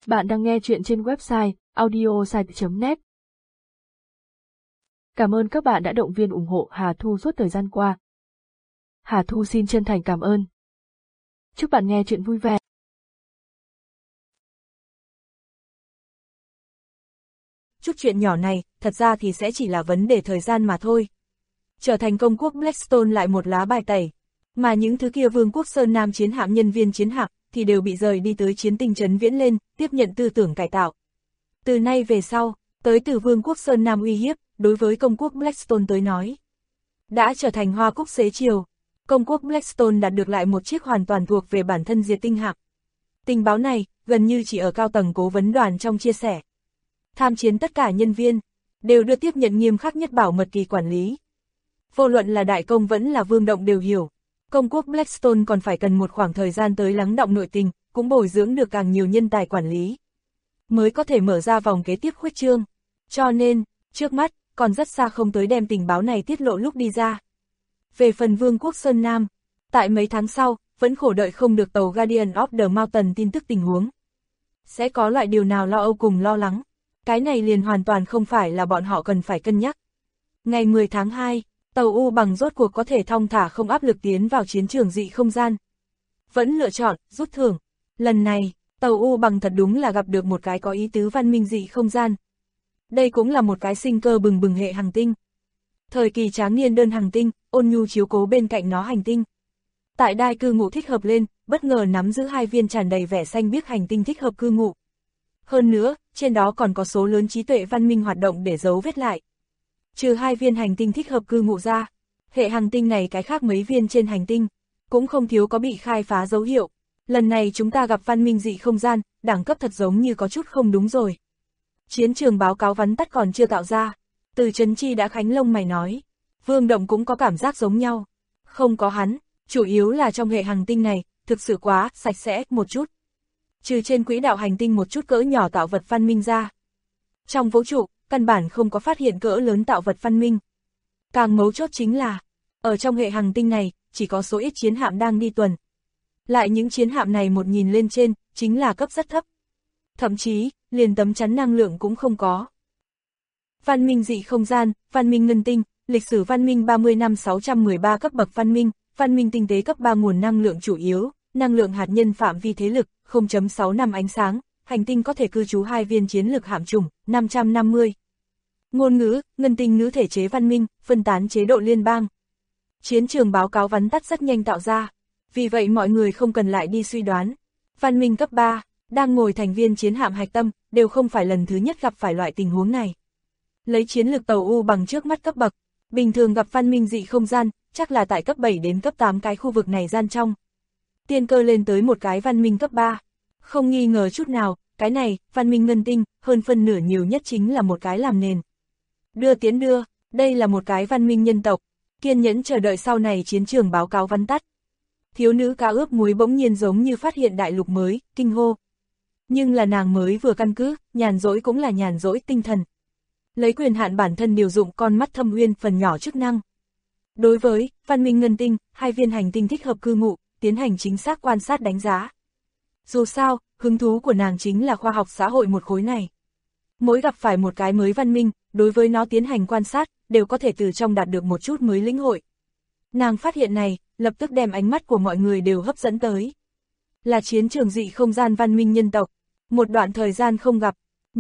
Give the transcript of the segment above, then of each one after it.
Bạn đang nghe chuyện trên website audiosite.net. Cảm ơn các bạn đã động viên ủng hộ Hà Thu suốt thời gian qua. Hà Thu xin chân thành cảm ơn. Chúc bạn nghe chuyện vui vẻ. Chút chuyện nhỏ này, thật ra thì sẽ chỉ là vấn đề thời gian mà thôi. Trở thành công quốc Blackstone lại một lá bài tẩy. Mà những thứ kia Vương quốc Sơn Nam chiến hạm nhân viên chiến hạm thì đều bị rời đi tới chiến tinh trấn Viễn lên, tiếp nhận tư tưởng cải tạo. Từ nay về sau, tới từ Vương quốc Sơn Nam uy hiếp, đối với công quốc Blackstone tới nói. Đã trở thành hoa cúc xế chiều, công quốc Blackstone đạt được lại một chiếc hoàn toàn thuộc về bản thân diệt tinh hạm. Tình báo này, gần như chỉ ở cao tầng cố vấn đoàn trong chia sẻ. Tham chiến tất cả nhân viên, đều được tiếp nhận nghiêm khắc nhất bảo mật kỳ quản lý. Vô luận là đại công vẫn là vương động đều hiểu. Công quốc Blackstone còn phải cần một khoảng thời gian tới lắng đọng nội tình, cũng bồi dưỡng được càng nhiều nhân tài quản lý. Mới có thể mở ra vòng kế tiếp khuếch trương. Cho nên, trước mắt, còn rất xa không tới đem tình báo này tiết lộ lúc đi ra. Về phần Vương quốc Sơn Nam, tại mấy tháng sau, vẫn khổ đợi không được tàu Guardian of the Mountain tin tức tình huống. Sẽ có loại điều nào lo âu cùng lo lắng. Cái này liền hoàn toàn không phải là bọn họ cần phải cân nhắc. Ngày 10 tháng 2, tàu U bằng rốt cuộc có thể thong thả không áp lực tiến vào chiến trường dị không gian. Vẫn lựa chọn, rút thưởng. Lần này, tàu U bằng thật đúng là gặp được một cái có ý tứ văn minh dị không gian. Đây cũng là một cái sinh cơ bừng bừng hệ hành tinh. Thời kỳ tráng niên đơn hành tinh, ôn nhu chiếu cố bên cạnh nó hành tinh. Tại đai cư ngụ thích hợp lên, bất ngờ nắm giữ 2 viên tràn đầy vẻ xanh biếc hành tinh thích hợp cư ngụ. Hơn nữa, trên đó còn có số lớn trí tuệ văn minh hoạt động để giấu vết lại. Trừ 2 viên hành tinh thích hợp cư ngụ ra, hệ hành tinh này cái khác mấy viên trên hành tinh, cũng không thiếu có bị khai phá dấu hiệu. Lần này chúng ta gặp văn minh dị không gian, đẳng cấp thật giống như có chút không đúng rồi. Chiến trường báo cáo vắn tắt còn chưa tạo ra, Từ Trấn Chi đã khánh lông mày nói. Vương Động cũng có cảm giác giống nhau. Không có hắn, chủ yếu là trong hệ hành tinh này, thực sự quá sạch sẽ một chút. Trừ trên quỹ đạo hành tinh một chút cỡ nhỏ tạo vật văn minh ra. Trong vũ trụ, căn bản không có phát hiện cỡ lớn tạo vật văn minh. Càng mấu chốt chính là, ở trong hệ hành tinh này, chỉ có số ít chiến hạm đang đi tuần. Lại những chiến hạm này một nhìn lên trên, chính là cấp rất thấp. Thậm chí, liền tấm chắn năng lượng cũng không có. Văn minh dị không gian, văn minh ngân tinh, lịch sử văn minh 30 năm 613 cấp bậc văn minh tinh tế cấp 3 nguồn năng lượng chủ yếu, năng lượng hạt nhân phạm vi thế lực, 0.6 năm ánh sáng, hành tinh có thể cư trú 2 viên chiến lược hạm chủng, 550. Ngôn ngữ, ngân tinh ngữ thể chế văn minh, phân tán chế độ liên bang. Chiến trường báo cáo vắn tắt rất nhanh tạo ra, vì vậy mọi người không cần lại đi suy đoán. Văn minh cấp 3, đang ngồi thành viên chiến hạm hạch tâm, đều không phải lần thứ nhất gặp phải loại tình huống này. Lấy chiến lược tàu U bằng trước mắt cấp bậc, bình thường gặp văn minh dị không gian, chắc là tại cấp 7 đến cấp 8 cái khu vực này gian trong. Tiên cơ lên tới một cái văn minh cấp 3. Không nghi ngờ chút nào, cái này, văn minh ngân tinh, hơn phân nửa nhiều nhất chính là một cái làm nền. Đưa tiến đưa, đây là một cái văn minh nhân tộc, kiên nhẫn chờ đợi sau này chiến trường báo cáo vắn tắt. Thiếu nữ cá ướp muối bỗng nhiên giống như phát hiện đại lục mới, kinh hô. Nhưng là nàng mới vừa căn cứ, nhàn rỗi cũng là nhàn rỗi tinh thần. Lấy quyền hạn bản thân điều dụng con mắt thâm uyên phần nhỏ chức năng. Đối với văn minh ngân tinh, 2 viên hành tinh thích hợp cư ngụ, tiến hành chính xác quan sát đánh giá. Dù sao, hứng thú của nàng chính là khoa học xã hội một khối này. Mỗi gặp phải một cái mới văn minh, đối với nó tiến hành quan sát, đều có thể từ trong đạt được một chút mới lĩnh hội. Nàng phát hiện này, lập tức đem ánh mắt của mọi người đều hấp dẫn tới. Là chiến trường dị không gian văn minh nhân tộc. Một đoạn thời gian không gặp.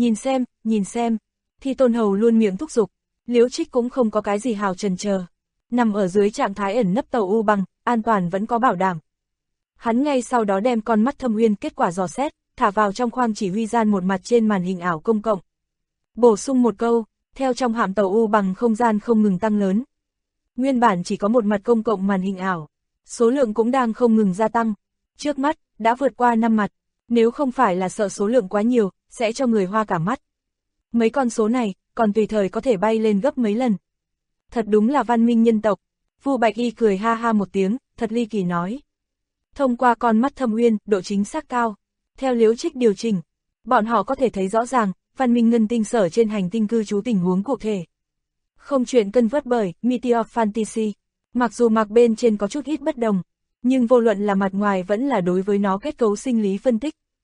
Nhìn xem. Thi Tôn Hầu luôn miệng thúc giục. Liễu Trích cũng không có cái gì hào chần chờ. Nằm ở dưới trạng thái ẩn nấp tàu U bằng, an toàn vẫn có bảo đảm. Hắn ngay sau đó đem con mắt thâm uyên kết quả dò xét, thả vào trong khoang chỉ huy gian một mặt trên màn hình ảo công cộng. Bổ sung một câu, theo trong hạm tàu U bằng không gian không ngừng tăng lớn. Nguyên bản chỉ có một mặt công cộng màn hình ảo, số lượng cũng đang không ngừng gia tăng. Trước mắt, đã vượt qua 5 mặt, nếu không phải là sợ số lượng quá nhiều, sẽ cho người hoa cả mắt. Mấy con số này, còn tùy thời có thể bay lên gấp mấy lần. Thật đúng là văn minh nhân tộc. Vu Bạch Y cười ha ha một tiếng, thật ly kỳ nói. Thông qua con mắt thâm uyên, độ chính xác cao. Theo Liễu Trích điều chỉnh, bọn họ có thể thấy rõ ràng, văn minh ngân tinh sở trên hành tinh cư trú tình huống cụ thể. Không chuyện cân vớt bởi Meteor Fantasy. Mặc dù mặt bên trên có chút ít bất đồng, nhưng vô luận là mặt ngoài vẫn là đối với nó kết cấu sinh lý phân tích.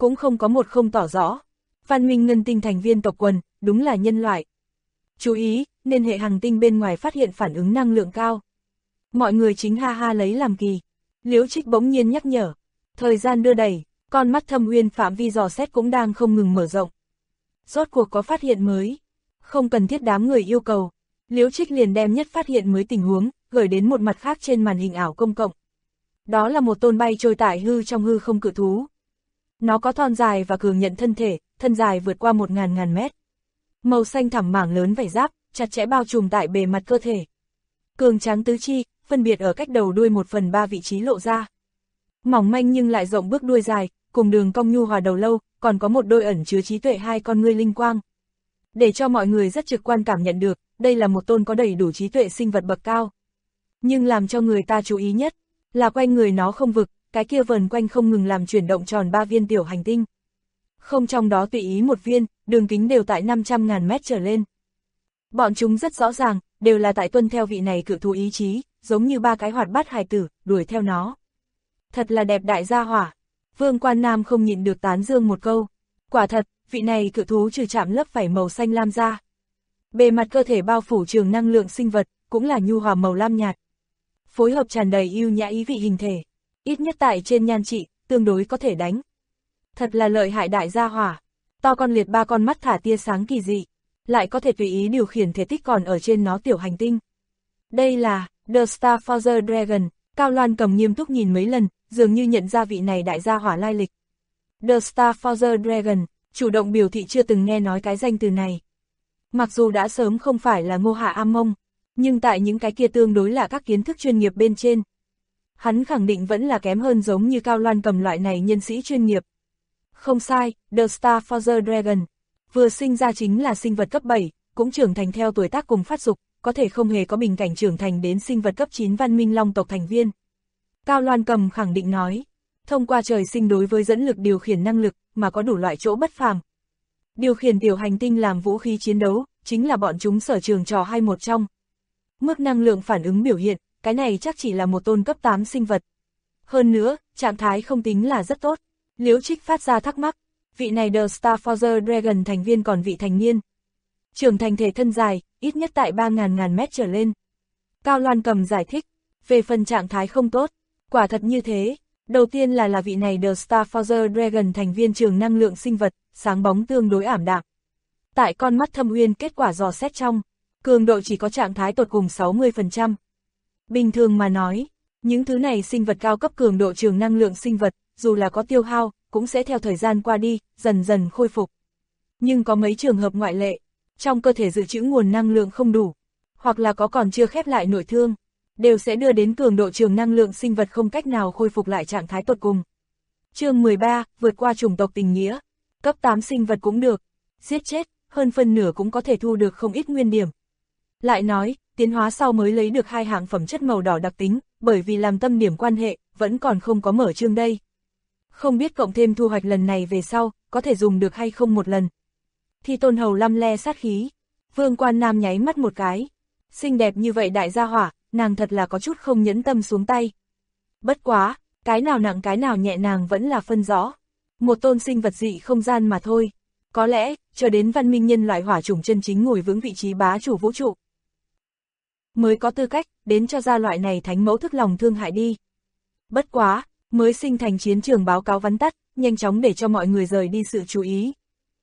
cũng không có một không tỏ rõ. Văn minh ngân tinh thành viên tộc quần, đúng là nhân loại. Chú ý, nên hệ hành tinh bên ngoài phát hiện phản ứng năng lượng cao. Mọi người chính ha ha lấy làm kỳ. Liễu Trích bỗng nhiên nhắc nhở. Thời gian đưa đẩy, con mắt Thâm Uyên phạm vi dò xét cũng đang không ngừng mở rộng. Rốt cuộc có phát hiện mới. Không cần thiết đám người yêu cầu. Liễu Trích liền đem nhất phát hiện mới tình huống, gửi đến một mặt khác trên màn hình ảo công cộng. Đó là một tôn bay trôi tại hư trong hư không cự thú. Nó có thon dài và cường nhận thân thể, thân dài vượt qua 1000 mét. Màu xanh thẳm mảng lớn vảy giáp, chặt chẽ bao trùm tại bề mặt cơ thể. Cường tráng tứ chi, phân biệt ở cách đầu đuôi 1/3 vị trí lộ ra. Mỏng manh nhưng lại rộng bước đuôi dài, cùng đường cong nhu hòa đầu lâu, còn có một đôi ẩn chứa trí tuệ hai con ngươi linh quang. Để cho mọi người rất trực quan cảm nhận được, đây là một tôn có đầy đủ trí tuệ sinh vật bậc cao. Nhưng làm cho người ta chú ý nhất, là quanh người nó không vực, cái kia vờn quanh không ngừng làm chuyển động tròn 3 viên tiểu hành tinh. Không trong đó tùy ý một viên, đường kính đều tại 500.000 mét trở lên. Bọn chúng rất rõ ràng, đều là tại tuân theo vị này cự thú ý chí, giống như 3 cái hoạt bát hài tử, đuổi theo nó. Thật là đẹp đại gia hỏa. Vương Quan Nam không nhịn được tán dương một câu. Quả thật, vị này cự thú trừ chạm lớp vảy màu xanh lam ra. Bề mặt cơ thể bao phủ trường năng lượng sinh vật, cũng là nhu hòa màu lam nhạt. Phối hợp tràn đầy yêu nhã ý vị hình thể. Ít nhất tại trên nhan trị, tương đối có thể đánh. Thật là lợi hại đại gia hỏa. To con liệt 3 con mắt thả tia sáng kỳ dị. Lại có thể tùy ý điều khiển thể tích còn ở trên nó tiểu hành tinh. Đây là The Star Forger Dragon. Cao Loan Cầm nghiêm túc nhìn mấy lần, dường như nhận ra vị này đại gia hỏa lai lịch. The Star Forger Dragon, chủ động biểu thị chưa từng nghe nói cái danh từ này. Mặc dù đã sớm không phải là Ngô Hạ Am Mông, nhưng tại những cái kia tương đối là các kiến thức chuyên nghiệp bên trên. Hắn khẳng định vẫn là kém hơn giống như Cao Loan Cầm loại này nhân sĩ chuyên nghiệp. Không sai, The Star Forger Dragon, vừa sinh ra chính là sinh vật cấp 7, cũng trưởng thành theo tuổi tác cùng phát dục, có thể không hề có bình cảnh trưởng thành đến sinh vật cấp 9 văn minh long tộc thành viên. Cao Loan Cầm khẳng định nói, thông qua trời sinh đối với dẫn lực điều khiển năng lực, mà có đủ loại chỗ bất phàm. Điều khiển tiểu hành tinh làm vũ khí chiến đấu, chính là bọn chúng sở trường trò hay một trong. Mức năng lượng phản ứng biểu hiện, cái này chắc chỉ là một tôn cấp 8 sinh vật. Hơn nữa, trạng thái không tính là rất tốt. Liễu Trích phát ra thắc mắc, vị này The Star Forger Dragon thành viên còn vị thành niên. Trưởng thành thể thân dài, ít nhất tại 3.000 mét trở lên. Cao Loan Cầm giải thích, về phần trạng thái không tốt, quả thật như thế. Đầu tiên là vị này The Star Forger Dragon thành viên trường năng lượng sinh vật, sáng bóng tương đối ảm đạm. Tại con mắt Thâm Uyên kết quả dò xét trong, cường độ chỉ có trạng thái tột cùng 60%. Bình thường mà nói, những thứ này sinh vật cao cấp cường độ trường năng lượng sinh vật, dù là có tiêu hao, cũng sẽ theo thời gian qua đi, dần dần khôi phục. Nhưng có mấy trường hợp ngoại lệ, trong cơ thể dự trữ nguồn năng lượng không đủ, hoặc là có còn chưa khép lại nội thương, đều sẽ đưa đến cường độ trường năng lượng sinh vật không cách nào khôi phục lại trạng thái tột cùng. Chương 13, vượt qua chủng tộc tình nghĩa. Cấp 8 sinh vật cũng được, giết chết, hơn phân nửa cũng có thể thu được không ít nguyên điểm. Lại nói, tiến hóa sau mới lấy được 2 hạng phẩm chất màu đỏ đặc tính, bởi vì làm tâm điểm quan hệ, vẫn còn không có mở chương đây. Không biết cộng thêm thu hoạch lần này về sau, có thể dùng được hay không một lần. Thi Tôn Hầu lăm le sát khí. Vương Quan Nam nháy mắt một cái. Xinh đẹp như vậy đại gia hỏa, nàng thật là có chút không nhẫn tâm xuống tay. Bất quá, cái nào nặng cái nào nhẹ nàng vẫn là phân rõ. Một tôn sinh vật dị không gian mà thôi. Có lẽ, chờ đến văn minh nhân loại hỏa chủng chân chính ngồi vững vị trí bá chủ vũ trụ, mới có tư cách, đến cho ra loại này thánh mẫu thức lòng thương hại đi. Bất quá, mới sinh thành chiến trường báo cáo vắn tắt, nhanh chóng để cho mọi người rời đi sự chú ý.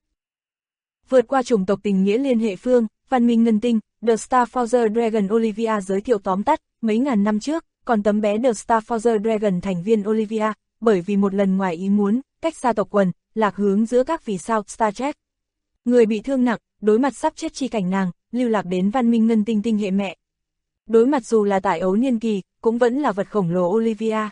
Vượt qua chủng tộc tình nghĩa liên hệ phương, văn minh ngân tinh, The Star Forger Dragon Olivia giới thiệu tóm tắt, mấy ngàn năm trước, còn tấm bé The Star Forger Dragon thành viên Olivia, bởi vì một lần ngoài ý muốn, cách xa tộc quần, lạc hướng giữa các vì sao Star Trek. Người bị thương nặng, đối mặt sắp chết chi cảnh nàng, lưu lạc đến văn minh ngân tinh tinh hệ mẹ. Đối mặt dù là tại ấu niên kỳ, cũng vẫn là vật khổng lồ Olivia.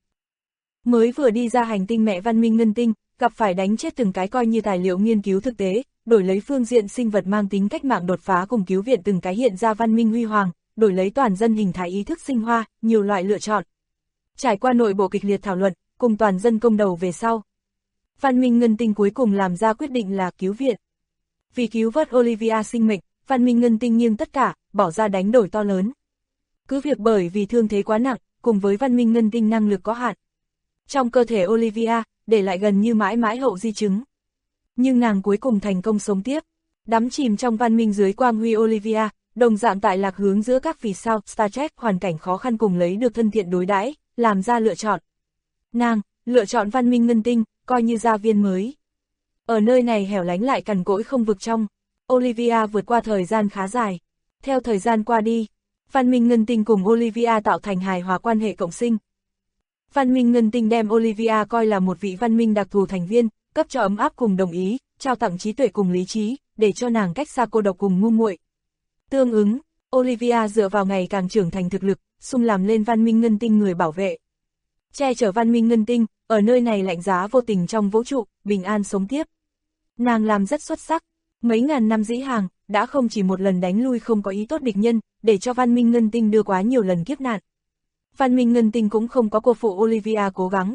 Mới vừa đi ra hành tinh mẹ văn minh ngân tinh, gặp phải đánh chết từng cái coi như tài liệu nghiên cứu thực tế, đổi lấy phương diện sinh vật mang tính cách mạng đột phá cùng cứu viện từng cái hiện ra văn minh huy hoàng, đổi lấy toàn dân hình thái ý thức sinh hoa, nhiều loại lựa chọn. Trải qua nội bộ kịch liệt thảo luận, cùng toàn dân công đầu về sau. Văn minh ngân tinh cuối cùng làm ra quyết định là cứu viện. Vì cứu vớt Olivia sinh mệnh, văn minh ngân tinh nghiêng tất cả, bỏ ra đánh đổi to lớn. Cứ việc bởi vì thương thế quá nặng, cùng với văn minh ngân tinh năng lực có hạn. Trong cơ thể Olivia, để lại gần như mãi mãi hậu di chứng. Nhưng nàng cuối cùng thành công sống tiếp, đắm chìm trong văn minh dưới quang huy Olivia, đồng dạng tại lạc hướng giữa các vì sao Star Trek hoàn cảnh khó khăn cùng lấy được thân thiện đối đãi, làm ra lựa chọn. Nàng lựa chọn văn minh ngân tinh, coi như gia viên mới. Ở nơi này hẻo lánh lại cằn cỗi không vực trong, Olivia vượt qua thời gian khá dài. Theo thời gian qua đi, văn minh ngân tinh cùng Olivia tạo thành hài hòa quan hệ cộng sinh. Văn minh ngân tinh đem Olivia coi là một vị văn minh đặc thù thành viên, cấp cho ấm áp cùng đồng ý, trao tặng trí tuệ cùng lý trí, để cho nàng cách xa cô độc cùng ngu muội. Tương ứng, Olivia dựa vào ngày càng trưởng thành thực lực, xung làm lên văn minh ngân tinh người bảo vệ. Che chở văn minh ngân tinh, ở nơi này lạnh giá vô tình trong vũ trụ, bình an sống tiếp. Nàng làm rất xuất sắc, mấy ngàn năm dĩ hàng, đã không chỉ một lần đánh lui không có ý tốt địch nhân, để cho văn minh ngân tinh đưa quá nhiều lần kiếp nạn. Văn minh ngân tinh cũng không có cô phụ Olivia cố gắng.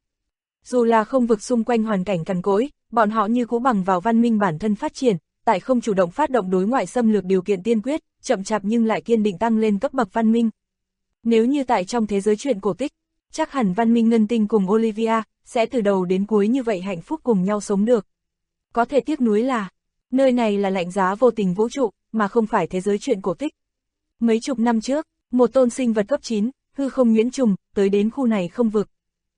Dù là không vực xung quanh hoàn cảnh cằn cỗi, bọn họ như cũ bằng vào văn minh bản thân phát triển, tại không chủ động phát động đối ngoại xâm lược điều kiện tiên quyết, chậm chạp nhưng lại kiên định tăng lên cấp bậc văn minh. Nếu như tại trong thế giới truyện cổ tích, chắc hẳn văn minh ngân tinh cùng Olivia sẽ từ đầu đến cuối như vậy hạnh phúc cùng nhau sống được. Có thể tiếc nuối là, nơi này là lạnh giá vô tình vũ trụ, mà không phải thế giới truyện cổ tích. Mấy chục năm trước, một tôn sinh vật cấp 9, hư không nhuyễn trùng, tới đến khu này không vực.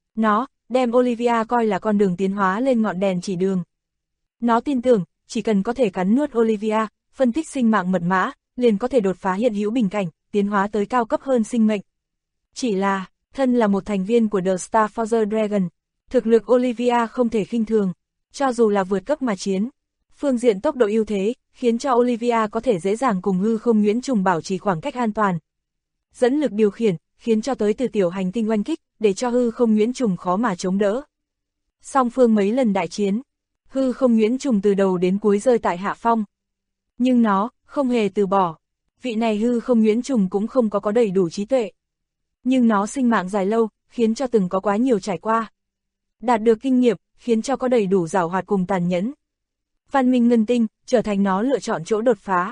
Nó đem Olivia coi là con đường tiến hóa lên ngọn đèn chỉ đường. Nó tin tưởng, chỉ cần có thể cắn nuốt Olivia, phân tích sinh mạng mật mã, liền có thể đột phá hiện hữu bình cảnh, tiến hóa tới cao cấp hơn sinh mệnh. Chỉ là, thân là một thành viên của The Starforger Dragon, thực lực Olivia không thể khinh thường, cho dù là vượt cấp mà chiến. Phương diện tốc độ ưu thế, khiến cho Olivia có thể dễ dàng cùng hư không nhuyễn trùng bảo trì khoảng cách an toàn. Dẫn lực điều khiển, khiến cho tới từ tiểu hành tinh oanh kích, để cho hư không nhuyễn trùng khó mà chống đỡ. Song phương mấy lần đại chiến, hư không nhuyễn trùng từ đầu đến cuối rơi tại hạ phong. Nhưng nó không hề từ bỏ. Vị này hư không nhuyễn trùng cũng không có đầy đủ trí tuệ. Nhưng nó sinh mạng dài lâu, khiến cho từng có quá nhiều trải qua. Đạt được kinh nghiệm, khiến cho có đầy đủ giảo hoạt cùng tàn nhẫn. Văn minh ngân tinh, trở thành nó lựa chọn chỗ đột phá.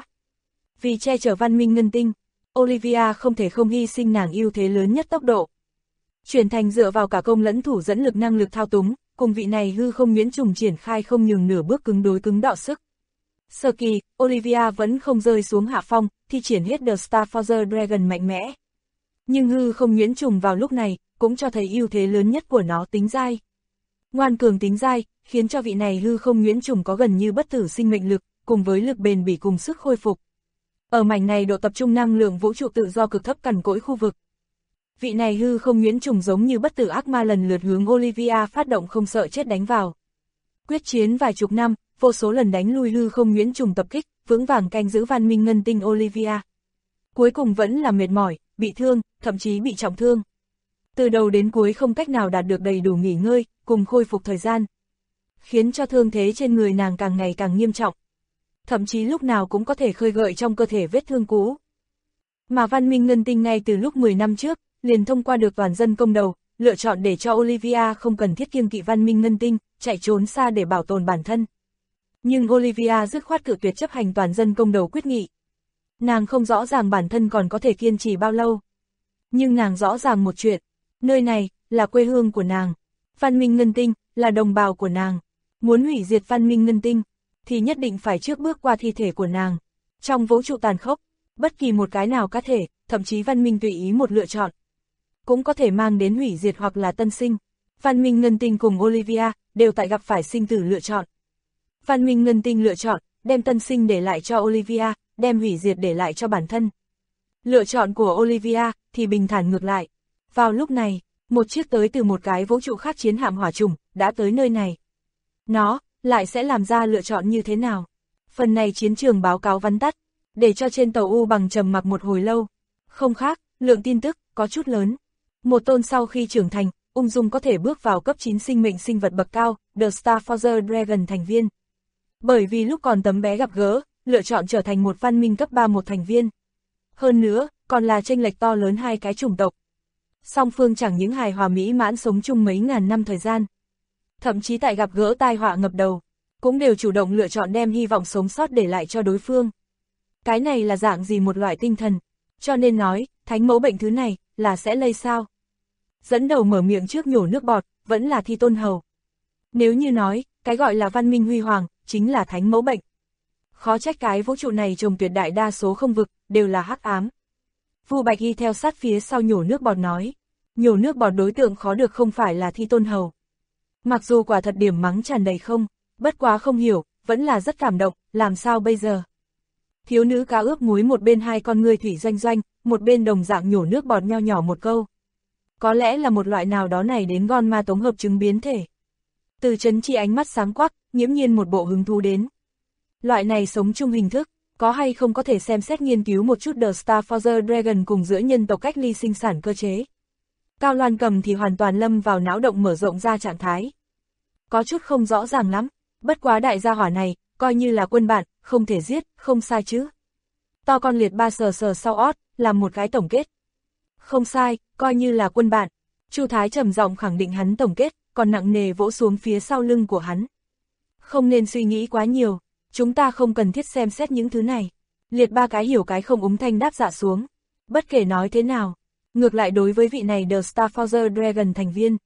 Vì che chở văn minh ngân tinh, Olivia không thể không hy sinh nàng ưu thế lớn nhất tốc độ. Chuyển thành dựa vào cả công lẫn thủ dẫn lực năng lực thao túng, cùng vị này hư không nhuyễn trùng triển khai không nhường nửa bước cứng đối cứng đọ sức. Sơ kỳ, Olivia vẫn không rơi xuống hạ phong, thi triển hết The Starforger Dragon mạnh mẽ. Nhưng hư không nhuyễn trùng vào lúc này, cũng cho thấy ưu thế lớn nhất của nó tính dai. Ngoan cường tính dai, khiến cho vị này hư không nhuyễn trùng có gần như bất tử sinh mệnh lực, cùng với lực bền bỉ cùng sức khôi phục. Ở mảnh này độ tập trung năng lượng vũ trụ tự do cực thấp cằn cỗi khu vực. Vị này hư không nhuyễn trùng giống như bất tử ác ma lần lượt hướng Olivia phát động không sợ chết đánh vào. Quyết chiến vài chục năm, vô số lần đánh lui hư không nhuyễn trùng tập kích, vững vàng canh giữ văn minh ngân tinh Olivia. Cuối cùng vẫn là mệt mỏi, bị thương, thậm chí bị trọng thương. Từ đầu đến cuối không cách nào đạt được đầy đủ nghỉ ngơi, cùng khôi phục thời gian. Khiến cho thương thế trên người nàng càng ngày càng nghiêm trọng. Thậm chí lúc nào cũng có thể khơi gợi trong cơ thể vết thương cũ. Mà văn minh ngân tinh ngay từ lúc 10 năm trước, liền thông qua được toàn dân công đầu, lựa chọn để cho Olivia không cần thiết kiêng kỵ văn minh ngân tinh, chạy trốn xa để bảo tồn bản thân. Nhưng Olivia dứt khoát cự tuyệt chấp hành toàn dân công đầu quyết nghị. Nàng không rõ ràng bản thân còn có thể kiên trì bao lâu. Nhưng nàng rõ ràng một chuyện, nơi này là quê hương của nàng, văn minh ngân tinh là đồng bào của nàng. Muốn hủy diệt văn minh ngân tinh, thì nhất định phải trước bước qua thi thể của nàng. Trong vũ trụ tàn khốc, bất kỳ một cái nào cá thể, thậm chí văn minh tùy ý một lựa chọn, cũng có thể mang đến hủy diệt hoặc là tân sinh. Văn minh ngân tinh cùng Olivia đều tại gặp phải sinh tử lựa chọn. Văn minh ngân tinh lựa chọn, đem tân sinh để lại cho Olivia, đem hủy diệt để lại cho bản thân. Lựa chọn của Olivia thì bình thản ngược lại. Vào lúc này, một chiếc tới từ một cái vũ trụ khác chiến hạm hỏa trùng đã tới nơi này. Nó lại sẽ làm ra lựa chọn như thế nào? Phần này chiến trường báo cáo vắn tắt, để cho trên tàu U bằng trầm mặc một hồi lâu. Không khác, lượng tin tức có chút lớn. Một tôn sau khi trưởng thành, ung dung có thể bước vào cấp 9 sinh mệnh sinh vật bậc cao, The Starforger Dragon thành viên. Bởi vì lúc còn tấm bé gặp gỡ, lựa chọn trở thành một văn minh cấp 3 một thành viên. Hơn nữa, còn là chênh lệch to lớn hai cái chủng tộc. Song phương chẳng những hài hòa mỹ mãn sống chung mấy ngàn năm thời gian. Thậm chí tại gặp gỡ tai họa ngập đầu, cũng đều chủ động lựa chọn đem hy vọng sống sót để lại cho đối phương. Cái này là dạng gì một loại tinh thần, cho nên nói, thánh mẫu bệnh thứ này, là sẽ lây sao? Dẫn đầu mở miệng trước nhổ nước bọt, vẫn là Thi Tôn Hầu. Nếu như nói, cái gọi là văn minh huy hoàng, chính là thánh mẫu bệnh. Khó trách cái vũ trụ này trồng tuyệt đại đa số không vực, đều là hắc ám. Vu Bạch Y theo sát phía sau nhổ nước bọt nói. Nhổ nước bọt đối tượng khó được không phải là Thi Tôn Hầu. Mặc dù quả thật điểm mắng tràn đầy không, bất quá không hiểu, vẫn là rất cảm động, làm sao bây giờ? Thiếu nữ cá ướp muối một bên hai con ngươi thủy doanh doanh, một bên đồng dạng nhổ nước bọt nho nhỏ một câu. Có lẽ là một loại nào đó này đến gon ma tống hợp chứng biến thể. Từ Trấn Chi ánh mắt sáng quắc, nghiễm nhiên một bộ hứng thú đến. Loại này sống chung hình thức, có hay không có thể xem xét nghiên cứu một chút The Star Forger Dragon cùng giữa nhân tộc cách ly sinh sản cơ chế. Cao Loan Cầm thì hoàn toàn lâm vào não động mở rộng ra trạng thái. Có chút không rõ ràng lắm, bất quá đại gia hỏa này, coi như là quân bạn, không thể giết, không sai chứ. To con liệt ba sờ sờ sau ót, làm một cái tổng kết. Không sai, coi như là quân bạn. Chu Thái trầm giọng khẳng định hắn tổng kết, còn nặng nề vỗ xuống phía sau lưng của hắn. Không nên suy nghĩ quá nhiều, chúng ta không cần thiết xem xét những thứ này. Liệt ba cái hiểu cái không úng thanh đáp dạ xuống. Bất kể nói thế nào, ngược lại đối với vị này The Star Forger Dragon thành viên.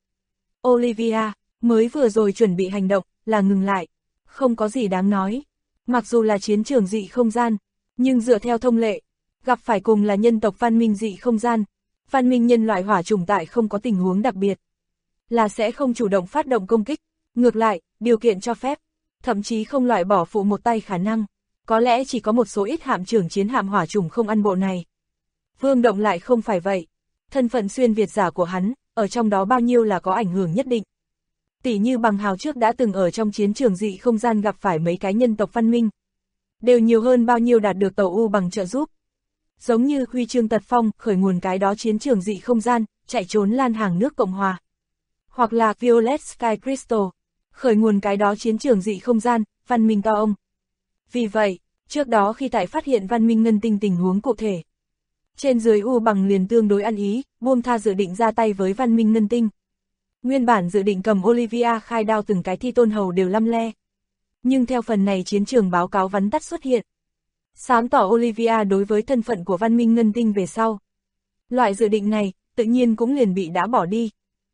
Olivia, mới vừa rồi chuẩn bị hành động, là ngừng lại. Không có gì đáng nói. Mặc dù là chiến trường dị không gian, nhưng dựa theo thông lệ, gặp phải cùng là nhân tộc văn minh dị không gian, văn minh nhân loại hỏa chủng tại không có tình huống đặc biệt, là sẽ không chủ động phát động công kích. Ngược lại, điều kiện cho phép, thậm chí không loại bỏ phụ một tay khả năng, có lẽ chỉ có một số ít hạm trưởng chiến hạm hỏa chủng không ăn bộ này. Vương Động lại không phải vậy, thân phận xuyên Việt giả của hắn, ở trong đó bao nhiêu là có ảnh hưởng nhất định. Tỷ như Bằng Hào trước đã từng ở trong chiến trường dị không gian gặp phải mấy cái nhân tộc văn minh, đều nhiều hơn bao nhiêu đạt được tàu U bằng trợ giúp. Giống như Huy Chương Tật Phong khởi nguồn cái đó chiến trường dị không gian, chạy trốn lan hàng nước Cộng Hòa. Hoặc là Violet Sky Crystal, khởi nguồn cái đó chiến trường dị không gian, văn minh to ông. Vì vậy, trước đó khi tại phát hiện văn minh ngân tinh tình huống cụ thể, trên dưới U Bằng liền tương đối ăn ý, buông tha dự định ra tay với văn minh ngân tinh. Nguyên bản dự định cầm Olivia khai đao từng cái Thi Tôn Hầu đều lăm le. Nhưng theo phần này chiến trường báo cáo vắn tắt xuất hiện, sáng tỏ Olivia đối với thân phận của văn minh ngân tinh về sau. Loại dự định này, tự nhiên cũng liền bị đã bỏ đi.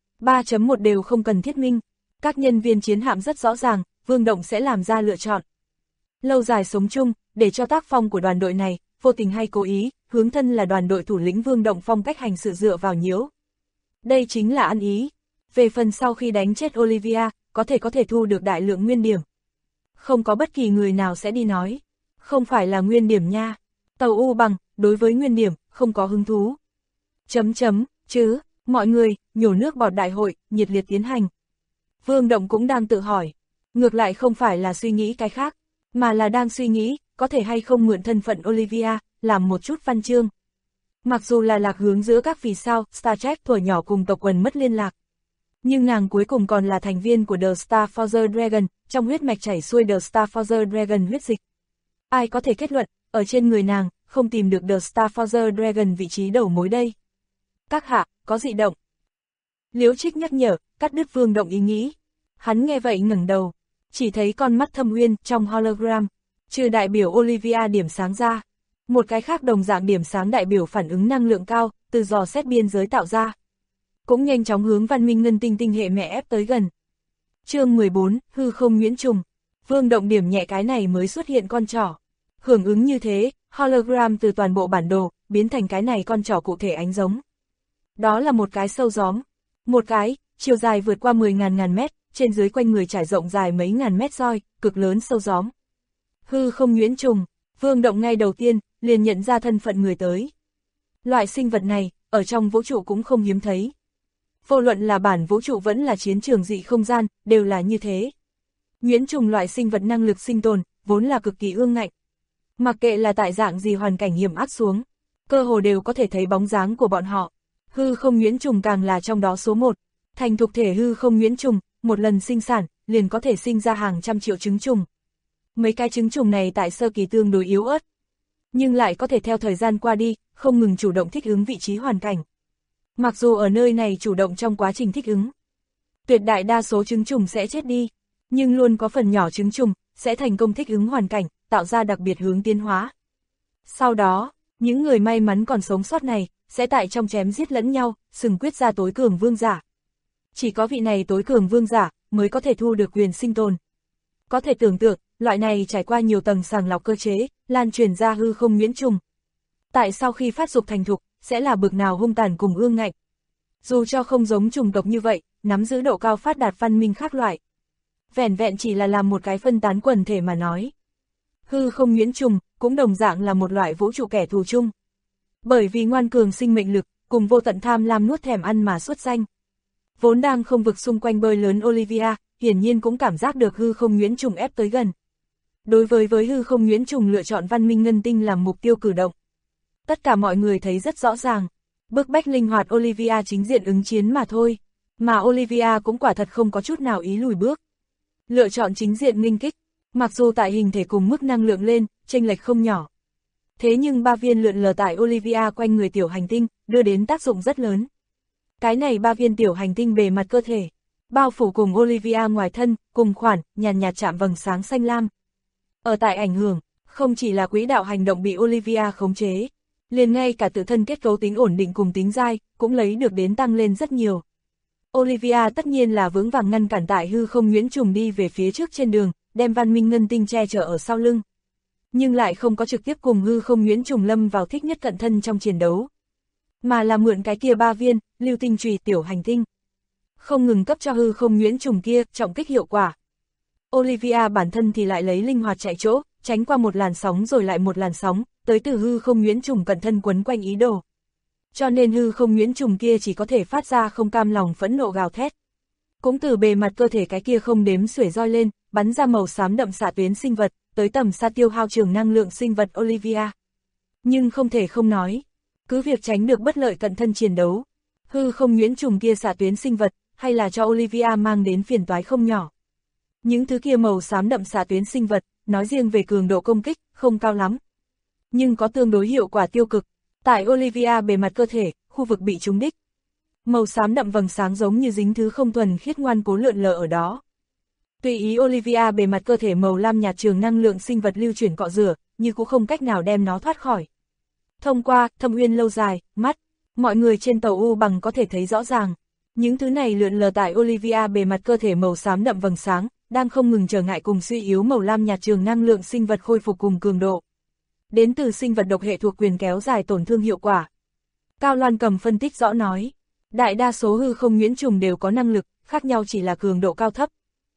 3.1 đều không cần thiết minh, các nhân viên chiến hạm rất rõ ràng, Vương Động sẽ làm ra lựa chọn. Lâu dài sống chung, để cho tác phong của đoàn đội này, vô tình hay cố ý, hướng thân là đoàn đội thủ lĩnh Vương Động phong cách hành sự dựa vào nhiễu. Đây chính là ăn ý. Về phần sau khi đánh chết Olivia, có thể thu được đại lượng nguyên điểm. Không có bất kỳ người nào sẽ đi nói. Không phải là nguyên điểm nha. Tàu U Bằng, đối với nguyên điểm, không có hứng thú. Chứ, mọi người, nhổ nước bọt đại hội, nhiệt liệt tiến hành. Vương Động cũng đang tự hỏi. Ngược lại không phải là suy nghĩ cái khác, mà là đang suy nghĩ, có thể hay không mượn thân phận Olivia, làm một chút văn chương. Mặc dù là lạc hướng giữa các vì sao, Star Trek thuở nhỏ cùng tộc quần mất liên lạc. Nhưng nàng cuối cùng còn là thành viên của The Star Forger Dragon, trong huyết mạch chảy xuôi The Star Forger Dragon huyết dịch. Ai có thể kết luận, ở trên người nàng, không tìm được The Star Forger Dragon vị trí đầu mối đây. Các hạ, có dị động. Liễu Trích nhắc nhở, cắt đứt Vương Động ý nghĩ. Hắn nghe vậy ngẩng đầu, chỉ thấy con mắt thâm uyên trong hologram, trừ đại biểu Olivia điểm sáng ra. Một cái khác đồng dạng điểm sáng đại biểu phản ứng năng lượng cao, từ dò xét biên giới tạo ra. Cũng nhanh chóng hướng văn minh ngân tinh tinh hệ mẹ ép tới gần. Chương 14, hư không nhuyễn trùng. Vương Động điểm nhẹ cái này mới xuất hiện con trỏ. Hưởng ứng như thế, hologram từ toàn bộ bản đồ, biến thành cái này con trỏ cụ thể ánh giống. Đó là một cái sâu gióm. Một cái, chiều dài vượt qua 10.000 mét, trên dưới quanh người trải rộng dài mấy ngàn mét roi, cực lớn sâu gióm. Hư không nhuyễn trùng, Vương Động ngay đầu tiên, liền nhận ra thân phận người tới. Loại sinh vật này, ở trong vũ trụ cũng không hiếm thấy. Vô luận là bản vũ trụ vẫn là chiến trường dị không gian, đều là như thế. Nhuyễn trùng loại sinh vật năng lực sinh tồn, vốn là cực kỳ ương ngạnh. Mặc kệ là tại dạng gì hoàn cảnh hiểm ác xuống, cơ hồ đều có thể thấy bóng dáng của bọn họ. Hư không nhuyễn trùng càng là trong đó số 1. Thành thục thể hư không nhuyễn trùng, một lần sinh sản, liền có thể sinh ra hàng trăm triệu trứng trùng. Mấy cái trứng trùng này tại sơ kỳ tương đối yếu ớt, nhưng lại có thể theo thời gian qua đi, không ngừng chủ động thích ứng vị trí hoàn cảnh. Mặc dù ở nơi này chủ động trong quá trình thích ứng, tuyệt đại đa số trứng trùng sẽ chết đi, nhưng luôn có phần nhỏ trứng trùng sẽ thành công thích ứng hoàn cảnh, tạo ra đặc biệt hướng tiến hóa. Sau đó, những người may mắn còn sống sót này, sẽ tại trong chém giết lẫn nhau, sừng quyết ra tối cường vương giả. Chỉ có vị này tối cường vương giả, mới có thể thu được quyền sinh tồn. Có thể tưởng tượng, loại này trải qua nhiều tầng sàng lọc cơ chế, lan truyền ra hư không nhuyễn trùng. Tại sau khi phát dục thành thục, sẽ là bực nào hung tàn cùng ương ngạnh. Dù cho không giống trùng tộc như vậy, nắm giữ độ cao phát đạt văn minh khác loại. Vẻn vẹn chỉ là làm một cái phân tán quần thể mà nói. Hư không nhuyễn trùng, cũng đồng dạng là một loại vũ trụ kẻ thù chung. Bởi vì ngoan cường sinh mệnh lực, cùng vô tận tham lam nuốt thèm ăn mà xuất danh. Vốn đang không vực xung quanh bơi lớn Olivia, hiển nhiên cũng cảm giác được hư không nhuyễn trùng ép tới gần. Đối với hư không nhuyễn trùng lựa chọn văn minh ngân tinh làm mục tiêu cử động. Tất cả mọi người thấy rất rõ ràng, bức bách linh hoạt Olivia chính diện ứng chiến mà thôi, mà Olivia cũng quả thật không có chút nào ý lùi bước. Lựa chọn chính diện nghênh kích, mặc dù tại hình thể cùng mức năng lượng lên, chênh lệch không nhỏ. Thế nhưng 3 viên lượn lờ tại Olivia quanh người tiểu hành tinh, đưa đến tác dụng rất lớn. Cái này 3 viên tiểu hành tinh bề mặt cơ thể, bao phủ cùng Olivia ngoài thân, cùng khoản, nhàn nhạt chạm vầng sáng xanh lam. Ở tại ảnh hưởng, không chỉ là quỹ đạo hành động bị Olivia khống chế, liền ngay cả tự thân kết cấu tính ổn định cùng tính dai, cũng lấy được đến tăng lên rất nhiều. Olivia tất nhiên là vững vàng ngăn cản tại hư không nhuyễn trùng đi về phía trước trên đường, đem văn minh ngân tinh che chở ở sau lưng. Nhưng lại không có trực tiếp cùng hư không nhuyễn trùng lâm vào thích nhất cận thân trong chiến đấu. Mà là mượn cái kia 3 viên, lưu tinh chùy tiểu hành tinh. Không ngừng cấp cho hư không nhuyễn trùng kia, trọng kích hiệu quả. Olivia bản thân thì lại lấy linh hoạt chạy chỗ, tránh qua một làn sóng rồi lại một làn sóng, tới từ hư không nhuyễn trùng cận thân quấn quanh ý đồ. Cho nên hư không nhuyễn trùng kia chỉ có thể phát ra không cam lòng phẫn nộ gào thét. Cũng từ bề mặt cơ thể cái kia không đếm xuể roi lên, bắn ra màu xám đậm xạ tuyến sinh vật, tới tầm xa tiêu hao trường năng lượng sinh vật Olivia. Nhưng không thể không nói, cứ việc tránh được bất lợi cận thân chiến đấu, hư không nhuyễn trùng kia xạ tuyến sinh vật, hay là cho Olivia mang đến phiền toái không nhỏ. Những thứ kia màu xám đậm xạ tuyến sinh vật, nói riêng về cường độ công kích, không cao lắm. Nhưng có tương đối hiệu quả tiêu cực, tại Olivia bề mặt cơ thể, khu vực bị trúng đích. Màu xám đậm vầng sáng giống như dính thứ không thuần khiết ngoan cố lượn lờ ở đó. Tùy ý Olivia bề mặt cơ thể màu lam nhạt trường năng lượng sinh vật lưu chuyển cọ rửa, nhưng cũng không cách nào đem nó thoát khỏi. Thông qua thâm uyên lâu dài, mắt, mọi người trên tàu U bằng có thể thấy rõ ràng. Những thứ này lượn lờ tại Olivia bề mặt cơ thể màu xám đậm vầng sáng, đang không ngừng trở ngại cùng suy yếu màu lam nhạt trường năng lượng sinh vật khôi phục cùng cường độ. Đến từ sinh vật độc hệ thuộc quyền kéo dài tổn thương hiệu quả. Cao Loan Cầm phân tích rõ nói, đại đa số hư không nhuyễn trùng đều có năng lực, khác nhau chỉ là cường độ cao thấp.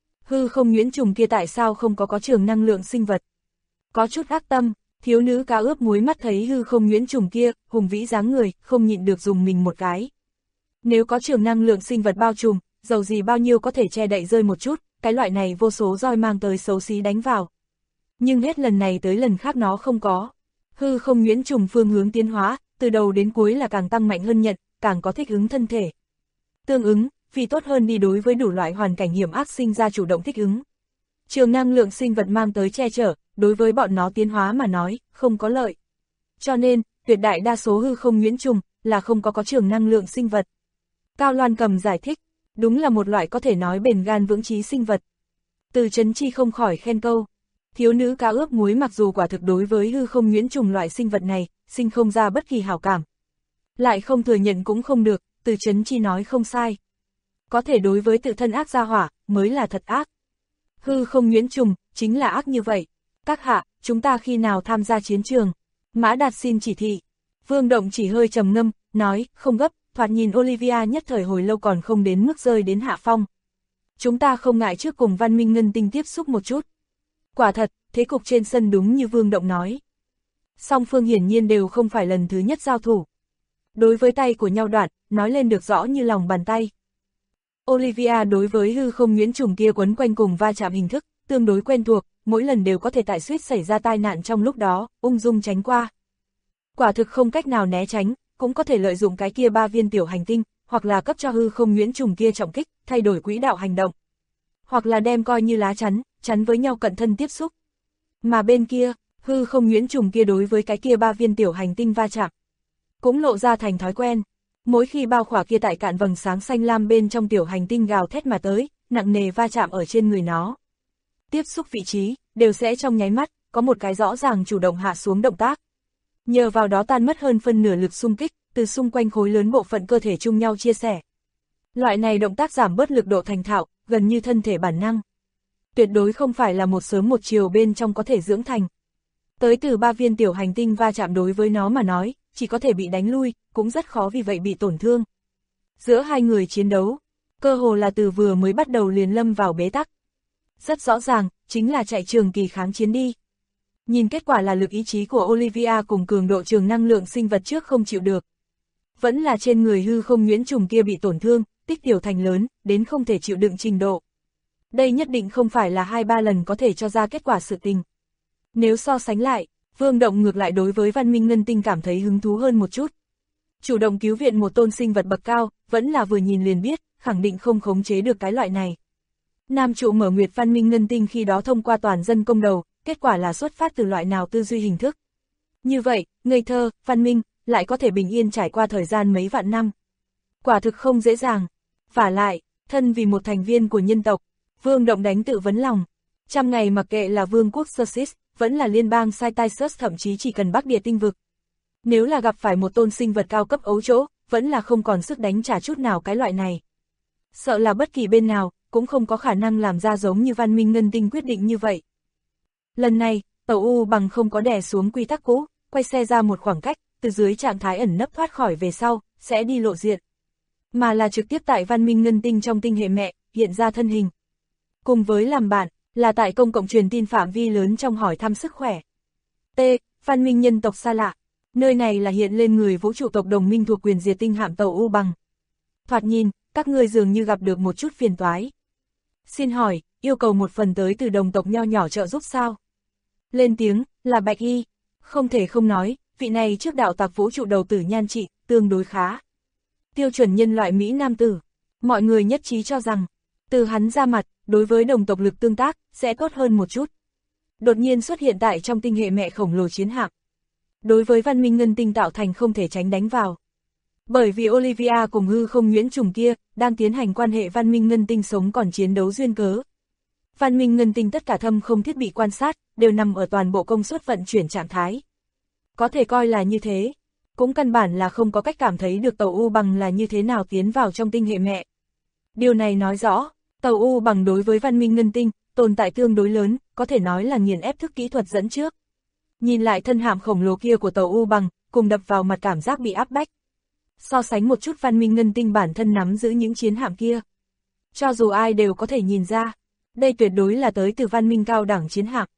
Hư không nhuyễn trùng kia tại sao không có trường năng lượng sinh vật? Có chút ác tâm, thiếu nữ cá ướp muối mắt thấy hư không nhuyễn trùng kia, hùng vĩ dáng người, không nhịn được dùng mình một cái. Nếu có trường năng lượng sinh vật bao trùm, dầu gì bao nhiêu có thể che đậy rơi một chút, cái loại này vô số roi mang tới xấu xí đánh vào. Nhưng hết lần này tới lần khác nó không có. Hư không nhuyễn trùng phương hướng tiến hóa, từ đầu đến cuối là càng tăng mạnh hơn nhận, càng có thích ứng thân thể. Tương ứng, vì tốt hơn đi đối với đủ loại hoàn cảnh hiểm ác sinh ra chủ động thích ứng. Trường năng lượng sinh vật mang tới che chở, đối với bọn nó tiến hóa mà nói, không có lợi. Cho nên, tuyệt đại đa số hư không nhuyễn trùng, là không có trường năng lượng sinh vật. Cao Loan Cầm giải thích, đúng là một loại có thể nói bền gan vững chí sinh vật. Từ Trấn Chi không khỏi khen câu. Thiếu nữ cá ướp muối mặc dù quả thực đối với hư không nhuyễn trùng loại sinh vật này, sinh không ra bất kỳ hảo cảm. Lại không thừa nhận cũng không được, Từ Trấn Chi nói không sai. Có thể đối với tự thân ác gia hỏa, mới là thật ác. Hư không nhuyễn trùng, chính là ác như vậy. Các hạ, chúng ta khi nào tham gia chiến trường? Mã Đạt xin chỉ thị. Vương Động chỉ hơi trầm ngâm, nói, không gấp, thoạt nhìn Olivia nhất thời hồi lâu còn không đến mức rơi đến hạ phong. Chúng ta không ngại trước cùng văn minh ngân tinh tiếp xúc một chút. Quả thật, thế cục trên sân đúng như Vương Động nói. Song phương hiển nhiên đều không phải lần thứ nhất giao thủ. Đối với tay của nhau đoạn, nói lên được rõ như lòng bàn tay. Olivia đối với hư không nhuyễn trùng kia quấn quanh cùng va chạm hình thức, tương đối quen thuộc, mỗi lần đều có thể tại suýt xảy ra tai nạn trong lúc đó, ung dung tránh qua. Quả thực không cách nào né tránh, cũng có thể lợi dụng cái kia 3 viên tiểu hành tinh, hoặc là cấp cho hư không nhuyễn trùng kia trọng kích, thay đổi quỹ đạo hành động. Hoặc là đem coi như lá chắn, chắn với nhau cận thân tiếp xúc. Mà bên kia, hư không nhuyễn trùng kia đối với cái kia 3 viên tiểu hành tinh va chạm, cũng lộ ra thành thói quen. Mỗi khi bao khỏa kia tại cạn vầng sáng xanh lam bên trong tiểu hành tinh gào thét mà tới, nặng nề va chạm ở trên người nó. Tiếp xúc vị trí, đều sẽ trong nháy mắt, có một cái rõ ràng chủ động hạ xuống động tác. Nhờ vào đó tan mất hơn phân nửa lực xung kích, từ xung quanh khối lớn bộ phận cơ thể chung nhau chia sẻ. Loại này động tác giảm bớt lực độ thành thạo, gần như thân thể bản năng. Tuyệt đối không phải là một sớm một chiều bên trong có thể dưỡng thành. Tới từ 3 viên tiểu hành tinh va chạm đối với nó mà nói, chỉ có thể bị đánh lui, cũng rất khó vì vậy bị tổn thương. Giữa hai người chiến đấu, cơ hồ là từ vừa mới bắt đầu liền lâm vào bế tắc. Rất rõ ràng, chính là chạy trường kỳ kháng chiến đi. Nhìn kết quả là lực ý chí của Olivia cùng cường độ trường năng lượng sinh vật trước không chịu được. Vẫn là trên người hư không nhuyễn trùng kia bị tổn thương, tích tiểu thành lớn, đến không thể chịu đựng trình độ. Đây nhất định không phải là 2-3 lần có thể cho ra kết quả sự tình. Nếu so sánh lại, Vương Động ngược lại đối với văn minh ngân tinh cảm thấy hứng thú hơn một chút. Chủ động cứu viện một tôn sinh vật bậc cao, vẫn là vừa nhìn liền biết, khẳng định không khống chế được cái loại này. Nam trụ mở nguyệt văn minh ngân tinh khi đó thông qua toàn dân công đầu, kết quả là xuất phát từ loại nào tư duy hình thức. Như vậy, ngây thơ, văn minh, lại có thể bình yên trải qua thời gian mấy vạn năm. Quả thực không dễ dàng. Vả lại, thân vì một thành viên của nhân tộc, Vương Động đánh tự vấn lòng. Trăm ngày mặc kệ là vương quốc Sursis, vẫn là liên bang Cytisus, thậm chí chỉ cần Bắc Địa tinh vực. Nếu là gặp phải một tôn sinh vật cao cấp ấu chỗ, vẫn là không còn sức đánh trả chút nào cái loại này. Sợ là bất kỳ bên nào, cũng không có khả năng làm ra giống như văn minh ngân tinh quyết định như vậy. Lần này, tàu U bằng không có đè xuống quy tắc cũ, quay xe ra một khoảng cách, từ dưới trạng thái ẩn nấp thoát khỏi về sau, sẽ đi lộ diện. Mà là trực tiếp tại văn minh ngân tinh trong tinh hệ mẹ, hiện ra thân hình. Cùng với làm bạn, là tại công cộng truyền tin phạm vi lớn trong hỏi thăm sức khỏe. T. Văn minh nhân tộc xa lạ. Nơi này là hiện lên người vũ trụ tộc đồng minh thuộc quyền diệt tinh hạm tàu U bằng. Thoạt nhìn, các ngươi dường như gặp được một chút phiền toái. Xin hỏi, yêu cầu một phần tới từ đồng tộc nho nhỏ trợ giúp sao? Lên tiếng, là Bạch Y. Không thể không nói, vị này trước đạo tặc vũ trụ đầu tử nhan trị, tương đối khá. Tiêu chuẩn nhân loại Mỹ nam tử. Mọi người nhất trí cho rằng, từ hắn ra mặt, đối với đồng tộc lực tương tác, sẽ tốt hơn một chút. Đột nhiên xuất hiện tại trong tinh hệ mẹ khổng lồ chiến hạm. Đối với văn minh ngân tinh tạo thành không thể tránh đánh vào. Bởi vì Olivia cùng hư không nhuyễn trùng kia, đang tiến hành quan hệ văn minh ngân tinh sống còn chiến đấu duyên cớ. Văn minh ngân tinh tất cả thâm không thiết bị quan sát, đều nằm ở toàn bộ công suất vận chuyển trạng thái. Có thể coi là như thế, cũng căn bản là không có cách cảm thấy được tàu U bằng là như thế nào tiến vào trong tinh hệ mẹ. Điều này nói rõ, tàu U bằng đối với văn minh ngân tinh, tồn tại tương đối lớn, có thể nói là nghiền ép thức kỹ thuật dẫn trước. Nhìn lại thân hạm khổng lồ kia của tàu U bằng, cùng đập vào mặt cảm giác bị áp bách. So sánh một chút văn minh ngân tinh bản thân nắm giữ những chiến hạm kia. Cho dù ai đều có thể nhìn ra, đây tuyệt đối là tới từ văn minh cao đẳng chiến hạm.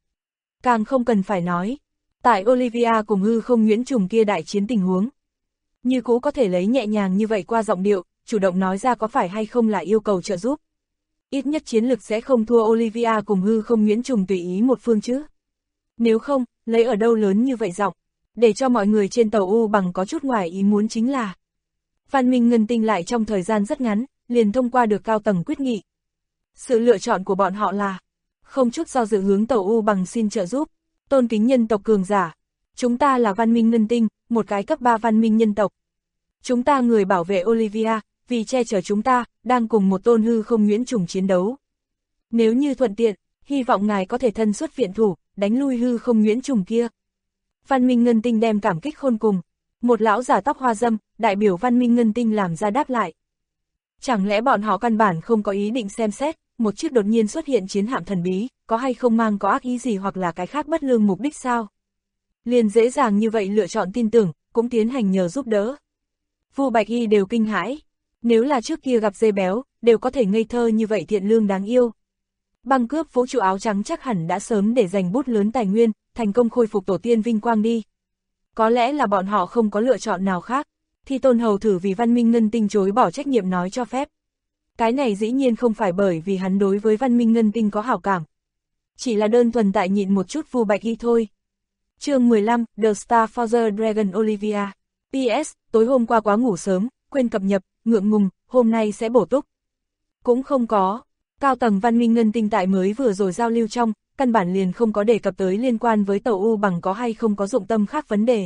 Càng không cần phải nói, tại Olivia cùng hư không nhuyễn trùng kia đại chiến tình huống. Như cũ có thể lấy nhẹ nhàng như vậy qua giọng điệu, chủ động nói ra có phải hay không là yêu cầu trợ giúp. Ít nhất chiến lực sẽ không thua Olivia cùng hư không nhuyễn trùng tùy ý một phương chứ. Nếu không, lấy ở đâu lớn như vậy giọng, để cho mọi người trên tàu U bằng có chút ngoài ý muốn chính là văn minh ngân tinh lại trong thời gian rất ngắn, liền thông qua được cao tầng quyết nghị. Sự lựa chọn của bọn họ là không chút do dự hướng tàu U bằng xin trợ giúp. Tôn kính nhân tộc cường giả, chúng ta là văn minh ngân tinh, một cái cấp 3 văn minh nhân tộc. Chúng ta người bảo vệ Olivia, vì che chở chúng ta, đang cùng một tôn hư không nhuyễn trùng chiến đấu. Nếu như thuận tiện, hy vọng ngài có thể thân xuất viện thủ, đánh lui hư không nhuyễn trùng kia. Văn minh ngân tinh đem cảm kích khôn cùng. Một lão giả tóc hoa râm, đại biểu văn minh ngân tinh làm ra đáp lại. Chẳng lẽ bọn họ căn bản không có ý định xem xét, một chiếc đột nhiên xuất hiện chiến hạm thần bí, có hay không mang có ác ý gì hoặc là cái khác bất lương mục đích sao? Liền dễ dàng như vậy lựa chọn tin tưởng, cũng tiến hành nhờ giúp đỡ. Vu Bạch Y đều kinh hãi. Nếu là trước kia gặp dê béo, đều có thể ngây thơ như vậy thiện lương đáng yêu. Băng cướp vũ trụ áo trắng chắc hẳn đã sớm để dành bút lớn tài nguyên, thành công khôi phục tổ tiên vinh quang đi. Có lẽ là bọn họ không có lựa chọn nào khác, thì Tôn Hầu thử vì văn minh ngân tinh chối bỏ trách nhiệm nói cho phép. Cái này dĩ nhiên không phải bởi vì hắn đối với văn minh ngân tinh có hảo cảm. Chỉ là đơn thuần tại nhịn một chút Vu Bạch Y thôi. Chương 15, The Star Forger Dragon Olivia. PS, tối hôm qua quá ngủ sớm, quên cập nhật, ngượng ngùng, hôm nay sẽ bổ túc. Cũng không có. Cao tầng văn minh ngân tinh tại mới vừa rồi giao lưu trong, căn bản liền không có đề cập tới liên quan với tàu U bằng có hay không có dụng tâm khác vấn đề.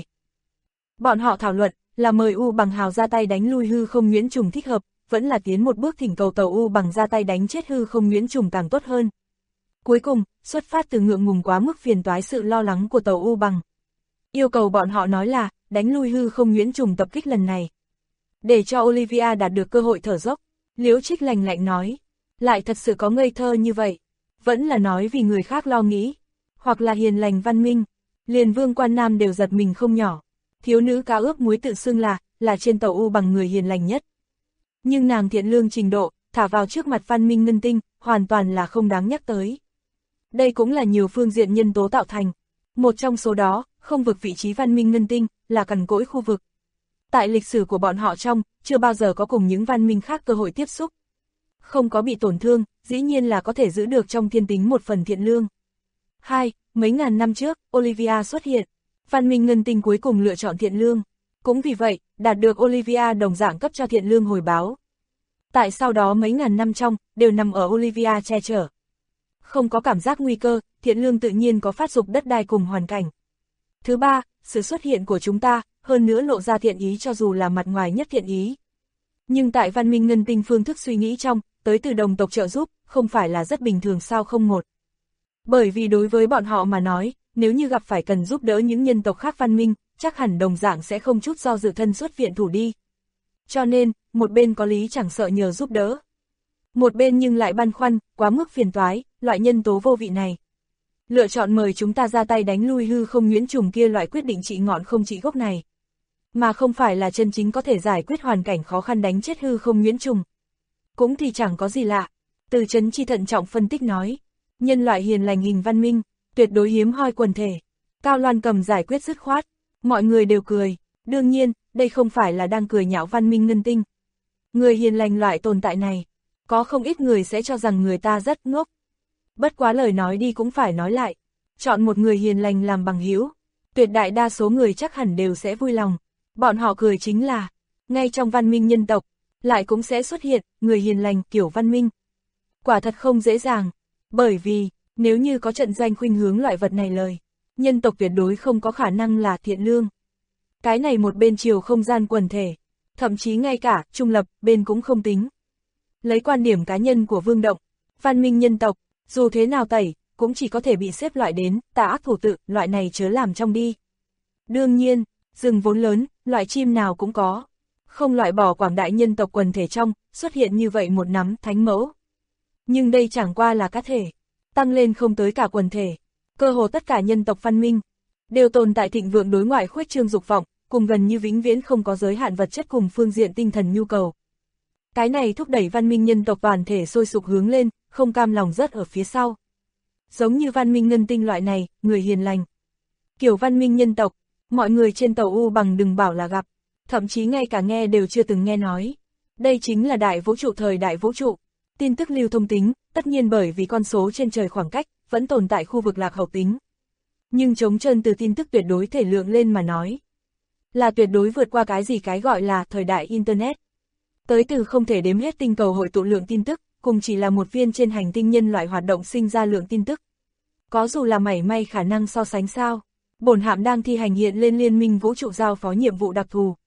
Bọn họ thảo luận là mời U bằng hào ra tay đánh lui hư không nhuyễn trùng thích hợp, vẫn là tiến một bước thỉnh cầu tàu U bằng ra tay đánh chết hư không nhuyễn trùng càng tốt hơn. Cuối cùng, xuất phát từ ngượng ngùng quá mức phiền toái sự lo lắng của tàu U bằng. Yêu cầu bọn họ nói là đánh lui hư không nhuyễn trùng tập kích lần này. Để cho Olivia đạt được cơ hội thở dốc, Liễu Trích lạnh lạnh nói, lại thật sự có ngây thơ như vậy, vẫn là nói vì người khác lo nghĩ, hoặc là hiền lành văn minh, liền Vương Quan Nam đều giật mình không nhỏ. Thiếu nữ cá ướp muối tự xưng là trên tàu U bằng người hiền lành nhất. Nhưng nàng thiện lương trình độ, thả vào trước mặt văn minh ngân tinh, hoàn toàn là không đáng nhắc tới. Đây cũng là nhiều phương diện nhân tố tạo thành. Một trong số đó, không vực vị trí văn minh ngân tinh, là cằn cỗi khu vực. Tại lịch sử của bọn họ trong, chưa bao giờ có cùng những văn minh khác cơ hội tiếp xúc. Không có bị tổn thương, dĩ nhiên là có thể giữ được trong thiên tính một phần thiện lương. 2. Mấy ngàn năm trước, Olivia xuất hiện. Văn minh ngân tinh cuối cùng lựa chọn thiện lương. Cũng vì vậy, đạt được Olivia đồng dạng cấp cho thiện lương hồi báo. Tại sau đó mấy ngàn năm trong, đều nằm ở Olivia che chở. Không có cảm giác nguy cơ, thiện lương tự nhiên có phát dục đất đai cùng hoàn cảnh. Thứ ba, sự xuất hiện của chúng ta, hơn nữa lộ ra thiện ý cho dù là mặt ngoài nhất thiện ý. Nhưng tại văn minh ngân tinh phương thức suy nghĩ trong, tới từ đồng tộc trợ giúp, không phải là rất bình thường sao không một. Bởi vì đối với bọn họ mà nói, nếu như gặp phải cần giúp đỡ những nhân tộc khác văn minh, chắc hẳn đồng dạng sẽ không chút do dự thân xuất viện thủ đi. Cho nên, một bên có lý chẳng sợ nhờ giúp đỡ. Một bên nhưng lại băn khoăn, quá mức phiền toái, loại nhân tố vô vị này. Lựa chọn mời chúng ta ra tay đánh lui hư không nhuyễn trùng kia loại quyết định trị ngọn không trị gốc này. Mà không phải là chân chính có thể giải quyết hoàn cảnh khó khăn đánh chết hư không nhuyễn trùng. Cũng thì chẳng có gì lạ. Từ Trấn Chi thận trọng phân tích nói. Nhân loại hiền lành hình văn minh, tuyệt đối hiếm hoi quần thể. Cao Loan Cầm giải quyết dứt khoát. Mọi người đều cười. Đương nhiên, đây không phải là đang cười nhạo văn minh ngân tinh. Người hiền lành loại tồn tại này, có không ít người sẽ cho rằng người ta rất ngốc. Bất quá lời nói đi cũng phải nói lại. Chọn một người hiền lành làm bằng hữu, tuyệt đại đa số người chắc hẳn đều sẽ vui lòng. Bọn họ cười chính là, ngay trong văn minh nhân tộc, lại cũng sẽ xuất hiện người hiền lành kiểu văn minh. Quả thật không dễ dàng, bởi vì, nếu như có trận doanh khuynh hướng loại vật này lời, nhân tộc tuyệt đối không có khả năng là thiện lương. Cái này một bên chiều không gian quần thể, thậm chí ngay cả trung lập bên cũng không tính. Lấy quan điểm cá nhân của Vương Động, văn minh nhân tộc, dù thế nào tẩy, cũng chỉ có thể bị xếp loại đến tà ác thủ tự, loại này chớ làm trong đi. Đương nhiên, rừng vốn lớn, loại chim nào cũng có. Không loại bỏ quảng đại nhân tộc quần thể trong, xuất hiện như vậy một nắm thánh mẫu. Nhưng đây chẳng qua là cá thể, tăng lên không tới cả quần thể. Cơ hồ tất cả nhân tộc văn minh, đều tồn tại thịnh vượng đối ngoại khuếch trương dục vọng, cùng gần như vĩnh viễn không có giới hạn vật chất cùng phương diện tinh thần nhu cầu. Cái này thúc đẩy văn minh nhân tộc toàn thể sôi sục hướng lên, không cam lòng rớt ở phía sau. Giống như văn minh ngân tinh loại này, người hiền lành. Kiểu văn minh nhân tộc, mọi người trên tàu U bằng đừng bảo là gặp, thậm chí ngay cả nghe đều chưa từng nghe nói. Đây chính là đại vũ trụ thời đại vũ trụ. Tin tức lưu thông tính, tất nhiên bởi vì con số trên trời khoảng cách, vẫn tồn tại khu vực lạc hậu tính. Nhưng trống trơn từ tin tức tuyệt đối thể lượng lên mà nói, là tuyệt đối vượt qua cái gì cái gọi là thời đại Internet. Tới từ không thể đếm hết tinh cầu hội tụ lượng tin tức, cùng chỉ là một viên trên hành tinh nhân loại hoạt động sinh ra lượng tin tức. Có dù là mảy may khả năng so sánh sao, bổn hạm đang thi hành hiện lên liên minh vũ trụ giao phó nhiệm vụ đặc thù.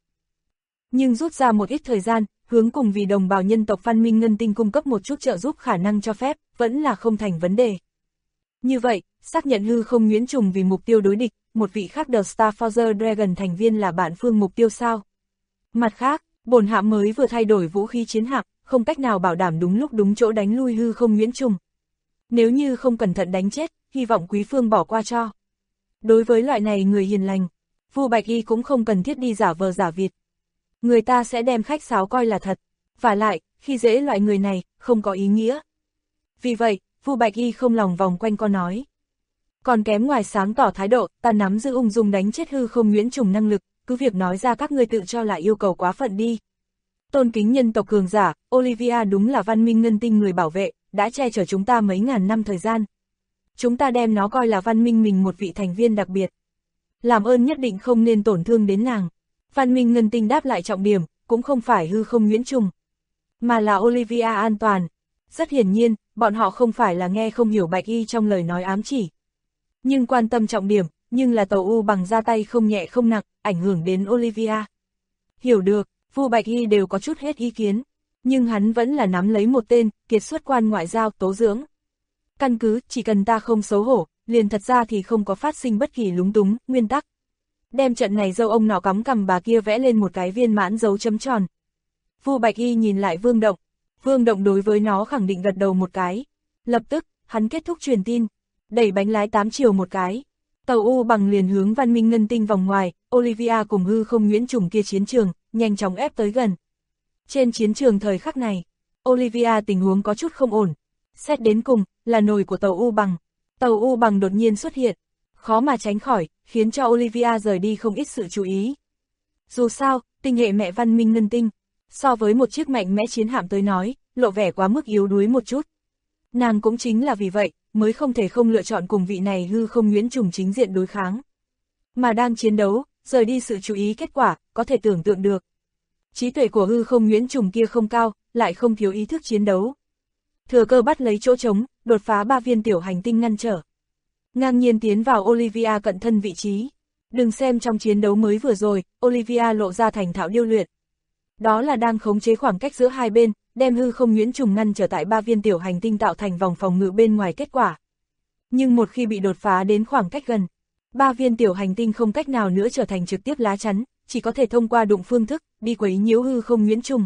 Nhưng rút ra một ít thời gian, hướng cùng vì đồng bào nhân tộc văn minh ngân tinh cung cấp một chút trợ giúp khả năng cho phép, vẫn là không thành vấn đề. Như vậy, xác nhận hư không nhuyễn trùng vì mục tiêu đối địch, một vị khác The Star Forger Dragon thành viên là bạn phương mục tiêu sao. Mặt khác, bổn hạm mới vừa thay đổi vũ khí chiến hạm, không cách nào bảo đảm đúng lúc đúng chỗ đánh lui hư không nhuyễn trùng. Nếu như không cẩn thận đánh chết, hy vọng quý phương bỏ qua cho. Đối với loại này người hiền lành, Vu Bạch Y cũng không cần thiết đi giả vờ giả vịt. Người ta sẽ đem khách sáo coi là thật, vả lại, khi dễ loại người này, không có ý nghĩa. Vì vậy, Vu Bạch Y không lòng vòng quanh co nói. Còn kém ngoài sáng tỏ thái độ, ta nắm giữ ung dung đánh chết hư không nhuyễn trùng năng lực, cứ việc nói ra các ngươi tự cho là yêu cầu quá phận đi. Tôn kính nhân tộc cường giả, Olivia đúng là văn minh ngân tinh người bảo vệ, đã che chở chúng ta mấy ngàn năm thời gian. Chúng ta đem nó coi là văn minh mình một vị thành viên đặc biệt. Làm ơn nhất định không nên tổn thương đến nàng. Văn minh ngân tinh đáp lại trọng điểm, cũng không phải hư không nhuyễn trùng, mà là Olivia an toàn. Rất hiển nhiên, bọn họ không phải là nghe không hiểu Bạch Y trong lời nói ám chỉ. Nhưng quan tâm trọng điểm, nhưng là tàu U bằng ra tay không nhẹ không nặng, ảnh hưởng đến Olivia. Hiểu được, Vu Bạch Y đều có chút hết ý kiến, nhưng hắn vẫn là nắm lấy một tên, kiệt xuất quan ngoại giao tố dưỡng. Căn cứ, chỉ cần ta không xấu hổ, liền thật ra thì không có phát sinh bất kỳ lúng túng, nguyên tắc. Đem trận này dâu ông nọ cắm cằm bà kia vẽ lên một cái viên mãn dấu chấm tròn. Vu Bạch Y nhìn lại Vương Động, Vương Động đối với nó khẳng định gật đầu một cái. Lập tức, hắn kết thúc truyền tin, đẩy bánh lái 8 chiều một cái. Tàu U Bằng liền hướng Văn Minh Ngân Tinh vòng ngoài, Olivia cùng hư không nhuyễn trùng kia chiến trường, nhanh chóng ép tới gần. Trên chiến trường thời khắc này, Olivia tình huống có chút không ổn. Xét đến cùng, là nồi của tàu U Bằng. Tàu U Bằng đột nhiên xuất hiện, khó mà tránh khỏi, khiến cho Olivia rời đi không ít sự chú ý. Dù sao, tinh hệ mẹ Văn Minh Ngân Tinh, so với một chiếc mạnh mẽ chiến hạm tới nói, lộ vẻ quá mức yếu đuối một chút. Nàng cũng chính là vì vậy, mới không thể không lựa chọn cùng vị này hư không nhuyễn trùng chính diện đối kháng. Mà đang chiến đấu, rời đi sự chú ý kết quả, có thể tưởng tượng được. Trí tuệ của hư không nhuyễn trùng kia không cao, lại không thiếu ý thức chiến đấu. Thừa cơ bắt lấy chỗ trống, đột phá 3 viên tiểu hành tinh ngăn trở. Ngang nhiên tiến vào Olivia cận thân vị trí. Đừng xem trong chiến đấu mới vừa rồi, Olivia lộ ra thành thạo điêu luyện. Đó là đang khống chế khoảng cách giữa hai bên, đem hư không nhuyễn trùng ngăn trở tại 3 viên tiểu hành tinh tạo thành vòng phòng ngự bên ngoài kết quả. Nhưng một khi bị đột phá đến khoảng cách gần, 3 viên tiểu hành tinh không cách nào nữa trở thành trực tiếp lá chắn, chỉ có thể thông qua đụng phương thức, đi quấy nhiễu hư không nhuyễn trùng.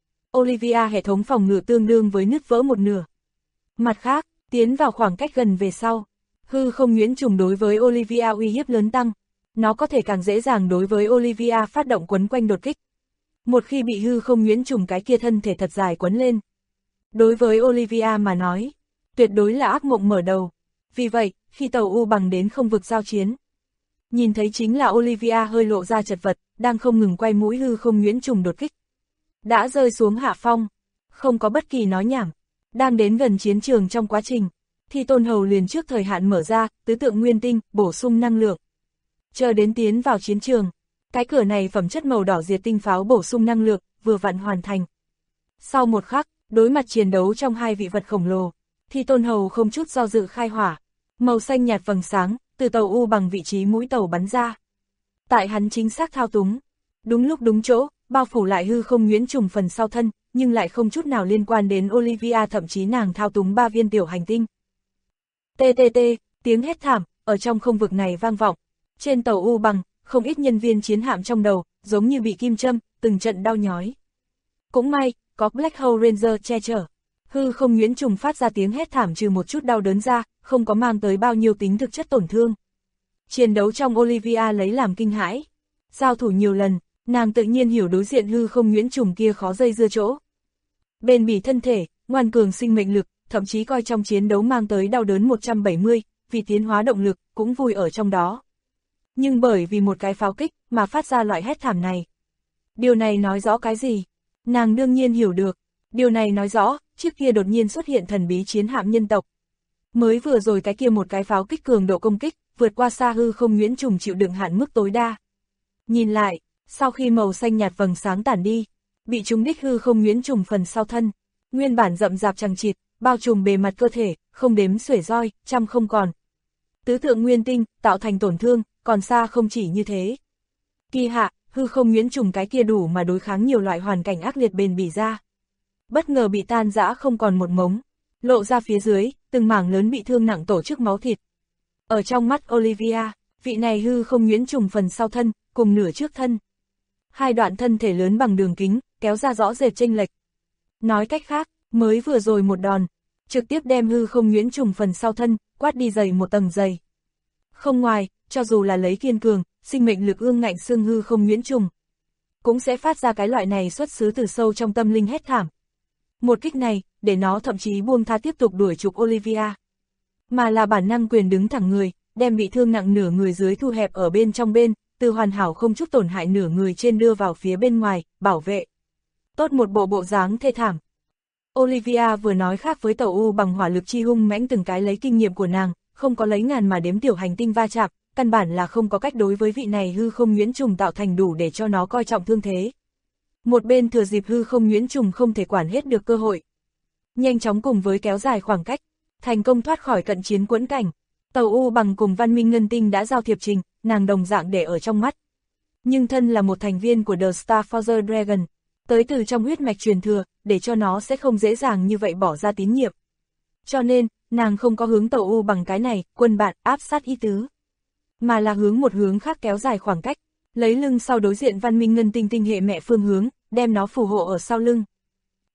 Olivia hệ thống phòng ngự tương đương với nứt vỡ một nửa. Mặt khác, tiến vào khoảng cách gần về sau, hư không nhuyễn trùng đối với Olivia uy hiếp lớn tăng, nó có thể càng dễ dàng đối với Olivia phát động quấn quanh đột kích. Một khi bị hư không nhuyễn trùng cái kia thân thể thật dài quấn lên, đối với Olivia mà nói, tuyệt đối là ác mộng mở đầu. Vì vậy, khi tàu U Bằng đến không vực giao chiến, nhìn thấy chính là Olivia hơi lộ ra chật vật, đang không ngừng quay mũi hư không nhuyễn trùng đột kích. Đã rơi xuống hạ phong, không có bất kỳ nói nhảm, đang đến gần chiến trường trong quá trình, thì Tôn Hầu liền trước thời hạn mở ra, tứ tượng nguyên tinh, bổ sung năng lượng. Chờ đến tiến vào chiến trường, cái cửa này phẩm chất màu đỏ diệt tinh pháo bổ sung năng lượng, vừa vặn hoàn thành. Sau một khắc, đối mặt chiến đấu trong hai vị vật khổng lồ, thì Tôn Hầu không chút do dự khai hỏa, màu xanh nhạt vầng sáng, từ tàu U Bằng vị trí mũi tàu bắn ra. Tại hắn chính xác thao túng, đúng lúc đúng chỗ, bao phủ lại hư không nhuyễn trùng phần sau thân, nhưng lại không chút nào liên quan đến Olivia, thậm chí nàng thao túng 3 viên tiểu hành tinh. TTT, tiếng hét thảm, ở trong không vực này vang vọng. Trên tàu U Bằng, không ít nhân viên chiến hạm trong đầu, giống như bị kim châm, từng trận đau nhói. Cũng may, có Black Hole Ranger che chở. Hư không nhuyễn trùng phát ra tiếng hét thảm trừ một chút đau đớn ra, không có mang tới bao nhiêu tính thực chất tổn thương. Chiến đấu trong Olivia lấy làm kinh hãi. Giao thủ nhiều lần, nàng tự nhiên hiểu đối diện hư không nhuyễn trùng kia khó dây dưa chỗ. Bền bỉ thân thể, ngoan cường sinh mệnh lực, thậm chí coi trong chiến đấu mang tới đau đớn 170, vì tiến hóa động lực, cũng vui ở trong đó. Nhưng bởi vì một cái pháo kích, mà phát ra loại hét thảm này. Điều này nói rõ cái gì? Nàng đương nhiên hiểu được. Điều này nói rõ, trước kia đột nhiên xuất hiện thần bí chiến hạm nhân tộc. Mới vừa rồi cái kia một cái pháo kích cường độ công kích, vượt qua xa hư không nhuyễn trùng chịu đựng hạn mức tối đa. Nhìn lại, sau khi màu xanh nhạt vầng sáng tản đi, bị trúng đích hư không nhuyễn trùng phần sau thân, nguyên bản rậm rạp chằng chịt, bao trùm bề mặt cơ thể, không đếm xuể roi, trăm không còn. Tứ tượng nguyên tinh, tạo thành tổn thương, còn xa không chỉ như thế. Kỳ hạ, hư không nhuyễn trùng cái kia đủ mà đối kháng nhiều loại hoàn cảnh ác liệt bền bỉ ra. Bất ngờ bị tan rã không còn một mống, lộ ra phía dưới, từng mảng lớn bị thương nặng tổ chức máu thịt. Ở trong mắt Olivia, vị này hư không nhuyễn trùng phần sau thân, cùng nửa trước thân. Hai đoạn thân thể lớn bằng đường kính, kéo ra rõ rệt chênh lệch. Nói cách khác, mới vừa rồi một đòn, trực tiếp đem hư không nhuyễn trùng phần sau thân, quát đi dày một tầng dày. Không ngoài, cho dù là lấy kiên cường, sinh mệnh lực ương ngạnh xương hư không nhuyễn trùng, cũng sẽ phát ra cái loại này xuất xứ từ sâu trong tâm linh hét thảm. Một kích này, để nó thậm chí buông tha tiếp tục đuổi trục Olivia. Mà là bản năng quyền đứng thẳng người, đem bị thương nặng nửa người dưới thu hẹp ở bên trong bên, từ hoàn hảo không chút tổn hại nửa người trên đưa vào phía bên ngoài, bảo vệ. Tốt một bộ dáng thê thảm. Olivia vừa nói khác với tàu U Bằng hỏa lực chi hung mãnh, từng cái lấy kinh nghiệm của nàng, không có lấy ngàn mà đếm tiểu hành tinh va chạm, căn bản là không có cách đối với vị này hư không nhuyễn trùng tạo thành đủ để cho nó coi trọng thương thế. Một bên thừa dịp hư không nhuyễn trùng không thể quản hết được cơ hội, nhanh chóng cùng với kéo dài khoảng cách, thành công thoát khỏi cận chiến quẫn cảnh. Tàu U Bằng cùng Văn Minh Ngân Tinh đã giao thiệp trình, nàng đồng dạng để ở trong mắt. Nhưng thân là một thành viên của The Star Forger Dragon, tới từ trong huyết mạch truyền thừa, để cho nó sẽ không dễ dàng như vậy bỏ ra tín nhiệm. Cho nên, nàng không có hướng tàu U Bằng cái này, quân bạn, áp sát ý tứ, mà là hướng một hướng khác kéo dài khoảng cách, lấy lưng sau đối diện Văn Minh Ngân Tinh tinh hệ mẹ phương hướng, đem nó phù hộ ở sau lưng.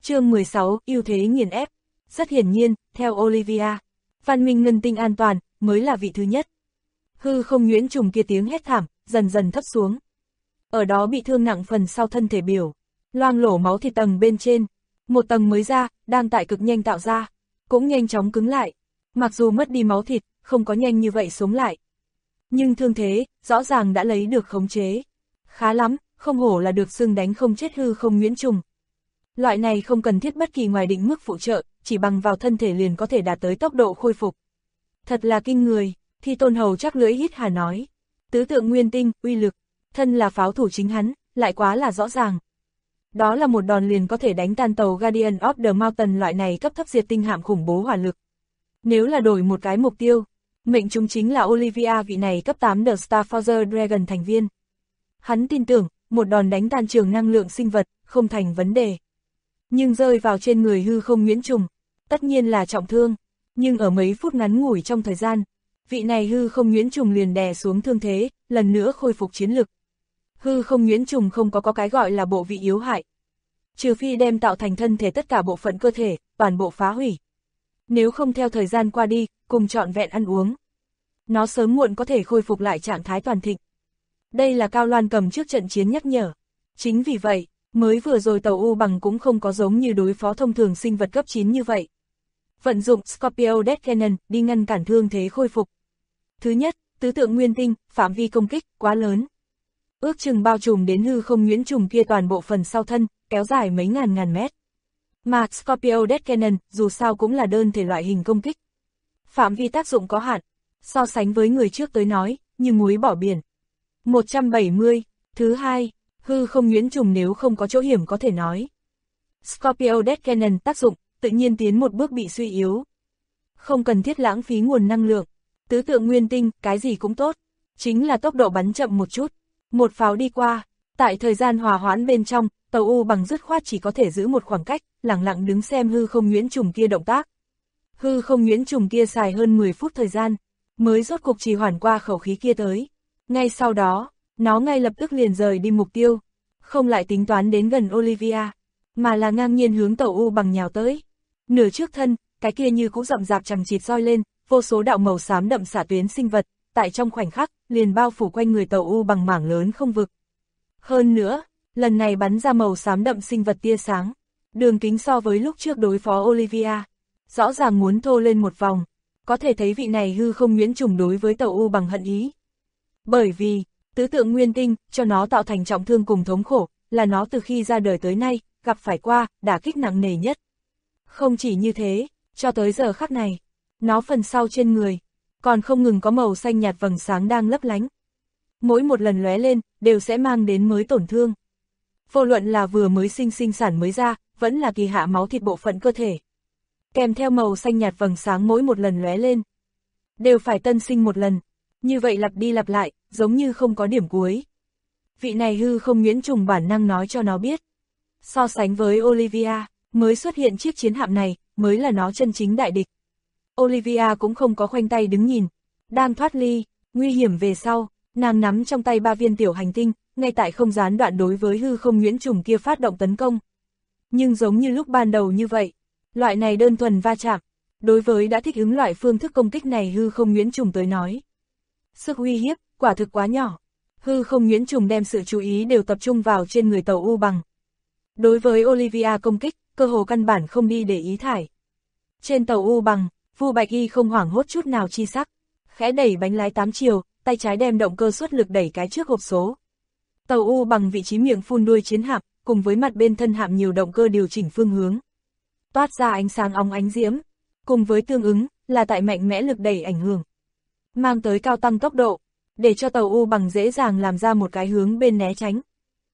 Chương 16, ưu thế nghiền ép. Rất hiển nhiên, theo Olivia, văn minh ngân tinh an toàn, mới là vị thứ nhất. Hư không nhuyễn trùng kia tiếng hét thảm, dần dần thấp xuống. Ở đó bị thương nặng phần sau thân thể biểu, loang lổ máu thịt tầng bên trên. Một tầng mới ra, đang tại cực nhanh tạo ra, cũng nhanh chóng cứng lại. Mặc dù mất đi máu thịt, không có nhanh như vậy sống lại. Nhưng thương thế, rõ ràng đã lấy được khống chế. Khá lắm, không hổ là được xưng đánh không chết hư không nhuyễn trùng. Loại này không cần thiết bất kỳ ngoài định mức phụ trợ, chỉ bằng vào thân thể liền có thể đạt tới tốc độ khôi phục. Thật là kinh người, Thi Tôn Hầu chắc lưỡi hít hà nói. Tứ tượng nguyên tinh, uy lực, thân là pháo thủ chính hắn, lại quá là rõ ràng. Đó là một đòn liền có thể đánh tan tàu Guardian of the Mountain loại này cấp thấp diệt tinh hạm khủng bố hỏa lực. Nếu là đổi một cái mục tiêu, mệnh chúng chính là Olivia vị này cấp 8 The Starforger Dragon thành viên. Hắn tin tưởng, một đòn đánh tan trường năng lượng sinh vật, không thành vấn đề. Nhưng rơi vào trên người hư không nhuyễn trùng, tất nhiên là trọng thương. Nhưng ở mấy phút ngắn ngủi trong thời gian, vị này hư không nhuyễn trùng liền đè xuống thương thế, lần nữa khôi phục chiến lực. Hư không nhuyễn trùng không có cái gọi là bộ vị yếu hại. Trừ phi đem tạo thành thân thể tất cả bộ phận cơ thể, toàn bộ phá hủy. Nếu không theo thời gian qua đi, cùng trọn vẹn ăn uống, nó sớm muộn có thể khôi phục lại trạng thái toàn thịnh. Đây là Cao Loan cầm trước trận chiến nhắc nhở. Chính vì vậy, mới vừa rồi tàu U bằng cũng không có giống như đối phó thông thường sinh vật cấp 9 như vậy. Vận dụng Scorpio Death Cannon đi ngăn cản thương thế khôi phục. Thứ nhất, tứ tượng nguyên tinh, phạm vi công kích quá lớn. Ước chừng bao trùm đến hư không nhuyễn trùng kia toàn bộ phần sau thân, kéo dài mấy ngàn mét. Mà Scorpio Death Cannon dù sao cũng là đơn thể loại hình công kích. Phạm vi tác dụng có hạn, so sánh với người trước tới nói, như muối bỏ biển. 170, thứ hai, hư không nhuyễn trùng nếu không có chỗ hiểm có thể nói. Scorpio Death Cannon tác dụng, tự nhiên tiến một bước bị suy yếu. Không cần thiết lãng phí nguồn năng lượng, tứ tượng nguyên tinh, cái gì cũng tốt, chính là tốc độ bắn chậm một chút. Một pháo đi qua, tại thời gian hòa hoãn bên trong, tàu U bằng dứt khoát chỉ có thể giữ một khoảng cách, lặng lặng đứng xem hư không nhuyễn trùng kia động tác. Hư không nhuyễn trùng kia xài hơn 10 phút thời gian, mới rốt cục trì hoãn qua khẩu khí kia tới. Ngay sau đó, nó ngay lập tức liền rời đi mục tiêu, không lại tính toán đến gần Olivia, mà là ngang nhiên hướng tàu U bằng nhào tới. Nửa trước thân, cái kia như cũng rậm rạp chằng chịt roi lên, vô số đạo màu xám đậm xạ tuyến sinh vật, tại trong khoảnh khắc, liền bao phủ quanh người tàu U bằng mảng lớn không vực. Hơn nữa, lần này bắn ra màu xám đậm sinh vật tia sáng, đường kính so với lúc trước đối phó Olivia, rõ ràng muốn thô lên một vòng, có thể thấy vị này hư không nhuyễn trùng đối với tàu U bằng hận ý. Bởi vì, tứ tượng nguyên tinh, cho nó tạo thành trọng thương cùng thống khổ, là nó từ khi ra đời tới nay, gặp phải qua, đả kích nặng nề nhất. Không chỉ như thế, cho tới giờ khắc này, nó phần sau trên người, còn không ngừng có màu xanh nhạt vầng sáng đang lấp lánh. Mỗi một lần lóe lên, đều sẽ mang đến mới tổn thương. Vô luận là vừa mới sinh sản mới ra, vẫn là kỳ hạ máu thịt bộ phận cơ thể. Kèm theo màu xanh nhạt vầng sáng mỗi một lần lóe lên, đều phải tân sinh một lần. Như vậy lặp đi lặp lại, giống như không có điểm cuối. Vị này hư không nhuyễn trùng bản năng nói cho nó biết. So sánh với Olivia, mới xuất hiện chiếc chiến hạm này, mới là nó chân chính đại địch. Olivia cũng không có khoanh tay đứng nhìn. Đang thoát ly, nguy hiểm về sau, nàng nắm trong tay 3 viên tiểu hành tinh, ngay tại không gián đoạn đối với hư không nhuyễn trùng kia phát động tấn công. Nhưng giống như lúc ban đầu như vậy, loại này đơn thuần va chạm, đối với đã thích ứng loại phương thức công kích này hư không nhuyễn trùng tới nói, sức uy hiếp, quả thực quá nhỏ. Hư không nhuyễn trùng đem sự chú ý đều tập trung vào trên người tàu U bằng. Đối với Olivia công kích, cơ hồ căn bản không đi để ý thải. Trên tàu U bằng, Vu Bạch Y không hoảng hốt chút nào chi sắc, khẽ đẩy bánh lái 8 chiều, tay trái đem động cơ suất lực đẩy cái trước hộp số. Tàu U bằng vị trí miệng phun đuôi chiến hạm, cùng với mặt bên thân hạm nhiều động cơ điều chỉnh phương hướng. Toát ra ánh sáng óng ánh diễm, cùng với tương ứng, là tại mạnh mẽ lực đẩy ảnh hưởng. Mang tới cao tăng tốc độ, để cho tàu U bằng dễ dàng làm ra một cái hướng bên né tránh.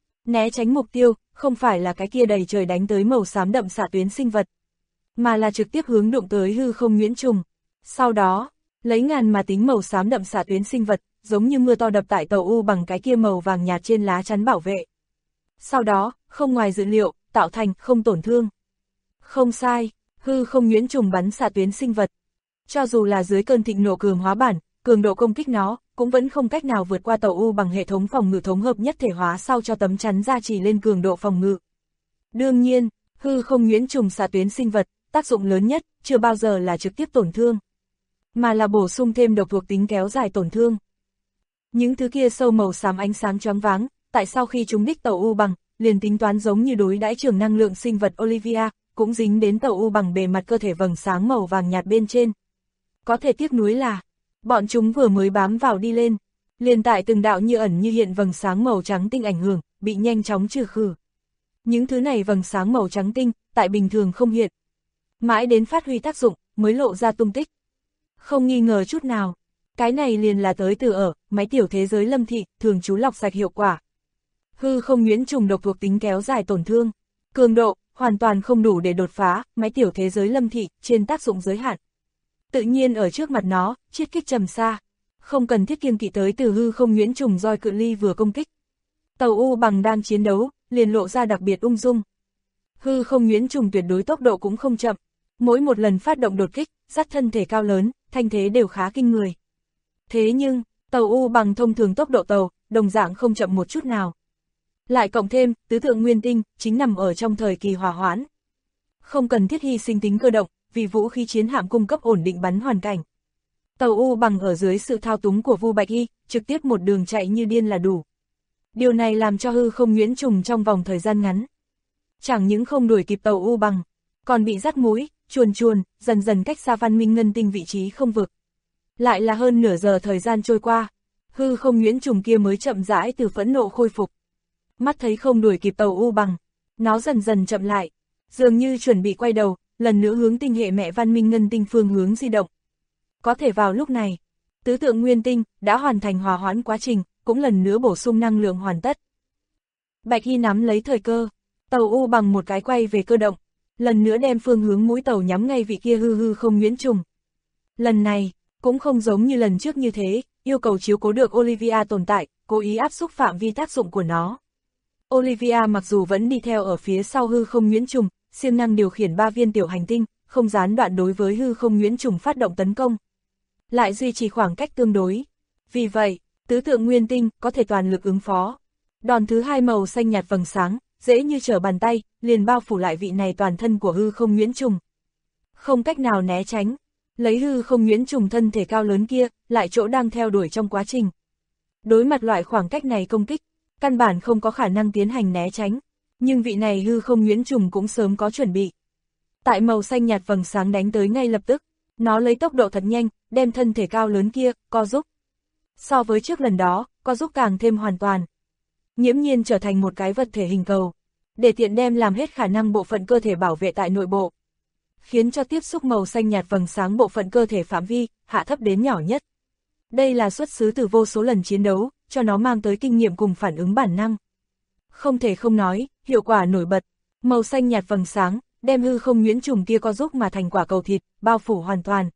Né tránh mục tiêu, không phải là cái kia đầy trời đánh tới màu xám đậm xạ tuyến sinh vật, mà là trực tiếp hướng đụng tới hư không nhuyễn trùng. Sau đó, lấy ngàn mà tính màu xám đậm xạ tuyến sinh vật, giống như mưa to đập tại tàu U bằng cái kia màu vàng nhạt trên lá chắn bảo vệ. Sau đó, không ngoài dự liệu, tạo thành không tổn thương. Không sai, hư không nhuyễn trùng bắn xạ tuyến sinh vật. Cho dù là dưới cơn thịnh nộ cường hóa bản, cường độ công kích nó, cũng vẫn không cách nào vượt qua tàu U bằng hệ thống phòng ngự thống hợp nhất thể hóa sau cho tấm chắn gia trì lên cường độ phòng ngự. Đương nhiên, Hư không nhuyễn trùng xạ tuyến sinh vật, tác dụng lớn nhất, chưa bao giờ là trực tiếp tổn thương, mà là bổ sung thêm độc thuộc tính kéo dài tổn thương. Những thứ kia sâu màu xám ánh sáng choáng váng, tại sau khi chúng đích tàu U bằng, liền tính toán giống như đối đãi trường năng lượng sinh vật Olivia, cũng dính đến tàu U bằng bề mặt cơ thể vầng sáng màu vàng nhạt bên trên. Có thể tiếc nuối là, bọn chúng vừa mới bám vào đi lên, liền tại từng đạo như ẩn như hiện vầng sáng màu trắng tinh ảnh hưởng, bị nhanh chóng trừ khử. Những thứ này vầng sáng màu trắng tinh, tại bình thường không hiện. Mãi đến phát huy tác dụng, mới lộ ra tung tích. Không nghi ngờ chút nào, cái này liền là tới từ ở, máy tiểu thế giới Lâm Thị, thường trú lọc sạch hiệu quả. Hư không nhuyễn trùng độc thuộc tính kéo dài tổn thương, cường độ, hoàn toàn không đủ để đột phá, máy tiểu thế giới Lâm Thị, trên tác dụng giới hạn. Tự nhiên ở trước mặt nó, chiết kích trầm xa, không cần thiết kiêng kỵ tới từ hư không nhuyễn trùng roi cự ly vừa công kích. Tàu U bằng đang chiến đấu, liền lộ ra đặc biệt ung dung. Hư không nhuyễn trùng tuyệt đối tốc độ cũng không chậm, mỗi một lần phát động đột kích, dắt thân thể cao lớn, thanh thế đều khá kinh người. Thế nhưng, tàu U bằng thông thường tốc độ tàu, đồng dạng không chậm một chút nào. Lại cộng thêm, tứ thượng nguyên tinh, chính nằm ở trong thời kỳ hòa hoãn. Không cần thiết hy sinh tính cơ động, vì vũ khí chiến hạm cung cấp ổn định bắn hoàn cảnh. Tàu U bằng ở dưới sự thao túng của Vu Bạch Y, trực tiếp một đường chạy như điên là đủ. Điều này làm cho hư không nhuyễn trùng trong vòng thời gian ngắn. Chẳng những không đuổi kịp tàu U bằng, còn bị dắt mũi, chuồn, dần dần cách xa văn minh ngân tinh vị trí không vực. Lại là hơn nửa giờ thời gian trôi qua, hư không nhuyễn trùng kia mới chậm rãi từ phẫn nộ khôi phục. Mắt thấy không đuổi kịp tàu U bằng, nó dần dần chậm lại, dường như chuẩn bị quay đầu, lần nữa hướng tinh hệ mẹ văn minh ngân tinh phương hướng di động. Có thể vào lúc này, tứ tượng nguyên tinh đã hoàn thành hòa hoãn quá trình, cũng lần nữa bổ sung năng lượng hoàn tất. Bạch Hy nắm lấy thời cơ, tàu U bằng một cái quay về cơ động, lần nữa đem phương hướng mũi tàu nhắm ngay vị kia hư không nhuyễn trùng. Lần này, cũng không giống như lần trước như thế, yêu cầu chiếu cố được Olivia tồn tại, cố ý áp xúc phạm vi tác dụng của nó. Olivia mặc dù vẫn đi theo ở phía sau hư không nhuyễn trùng, siêng năng điều khiển 3 viên tiểu hành tinh, không gián đoạn đối với hư không nhuyễn trùng phát động tấn công, lại duy trì khoảng cách tương đối. Vì vậy, tứ tượng nguyên tinh có thể toàn lực ứng phó. Đòn thứ hai màu xanh nhạt vầng sáng, dễ như trở bàn tay, liền bao phủ lại vị này toàn thân của hư không nhuyễn trùng. Không cách nào né tránh, lấy hư không nhuyễn trùng thân thể cao lớn kia, lại chỗ đang theo đuổi trong quá trình. Đối mặt loại khoảng cách này công kích, căn bản không có khả năng tiến hành né tránh, nhưng vị này hư không nhuyễn trùng cũng sớm có chuẩn bị. Tại màu xanh nhạt vầng sáng đánh tới ngay lập tức, nó lấy tốc độ thật nhanh, đem thân thể cao lớn kia, co giúp. So với trước lần đó, co giúp càng thêm hoàn toàn. Nghiễm nhiên trở thành một cái vật thể hình cầu, để tiện đem làm hết khả năng bộ phận cơ thể bảo vệ tại nội bộ, khiến cho tiếp xúc màu xanh nhạt vầng sáng bộ phận cơ thể phạm vi, hạ thấp đến nhỏ nhất. Đây là xuất xứ từ vô số lần chiến đấu, cho nó mang tới kinh nghiệm cùng phản ứng bản năng. Không thể không nói, hiệu quả nổi bật, màu xanh nhạt vầng sáng, đem hư không nhuyễn trùng kia co giúp mà thành quả cầu thịt, bao phủ hoàn toàn.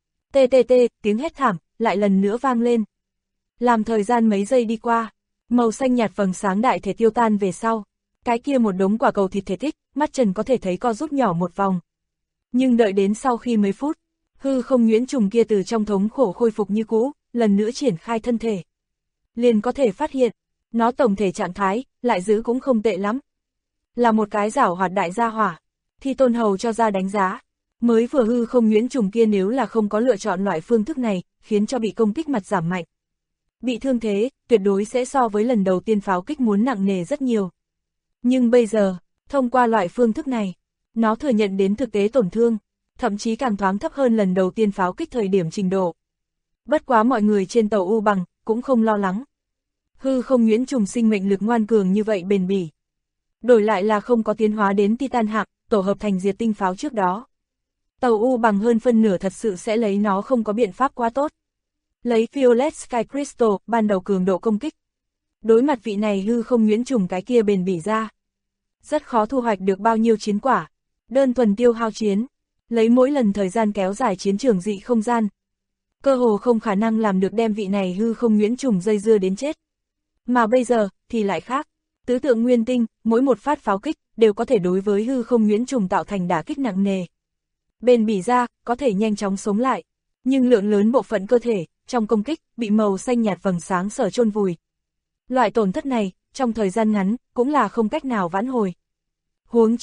TTT, tiếng hét thảm, lại lần nữa vang lên. Làm thời gian mấy giây đi qua, màu xanh nhạt vầng sáng đại thể tiêu tan về sau, cái kia một đống quả cầu thịt thể tích, mắt trần có thể thấy co rút nhỏ một vòng. Nhưng đợi đến sau khi mấy phút, hư không nhuyễn trùng kia từ trong thống khổ khôi phục như cũ, lần nữa triển khai thân thể. Liền có thể phát hiện, nó tổng thể trạng thái, lại giữ cũng không tệ lắm. Là một cái giảo hoạt đại gia hỏa, thì Tôn Hầu cho ra đánh giá. Mới vừa hư không nhuyễn trùng kia nếu là không có lựa chọn loại phương thức này, khiến cho bị công kích mặt giảm mạnh. Bị thương thế, tuyệt đối sẽ so với lần đầu tiên pháo kích muốn nặng nề rất nhiều. Nhưng bây giờ, thông qua loại phương thức này, nó thừa nhận đến thực tế tổn thương, thậm chí càng thoáng thấp hơn lần đầu tiên pháo kích thời điểm trình độ. Bất quá mọi người trên tàu U bằng, cũng không lo lắng. Hư không nhuyễn trùng sinh mệnh lực ngoan cường như vậy bền bỉ. Đổi lại là không có tiến hóa đến Titan hạm, tổ hợp thành diệt tinh pháo trước đó. Tàu U bằng hơn phân nửa thật sự sẽ lấy nó không có biện pháp quá tốt. Lấy Violet Sky Crystal, ban đầu cường độ công kích. Đối mặt vị này hư không nhuyễn trùng cái kia bền bỉ ra. Rất khó thu hoạch được bao nhiêu chiến quả. Đơn thuần tiêu hao chiến. Lấy mỗi lần thời gian kéo dài chiến trường dị không gian. Cơ hồ không khả năng làm được đem vị này hư không nhuyễn trùng dây dưa đến chết. Mà bây giờ, thì lại khác. Tứ tượng nguyên tinh, mỗi một phát pháo kích, đều có thể đối với hư không nhuyễn trùng tạo thành đả kích nặng nề. Bền bỉ ra, có thể nhanh chóng sống lại. Nhưng lượng lớn bộ phận cơ thể, trong công kích, bị màu xanh nhạt vầng sáng sở chôn vùi. Loại tổn thất này, trong thời gian ngắn, cũng là không cách nào vãn hồi. Huống chi,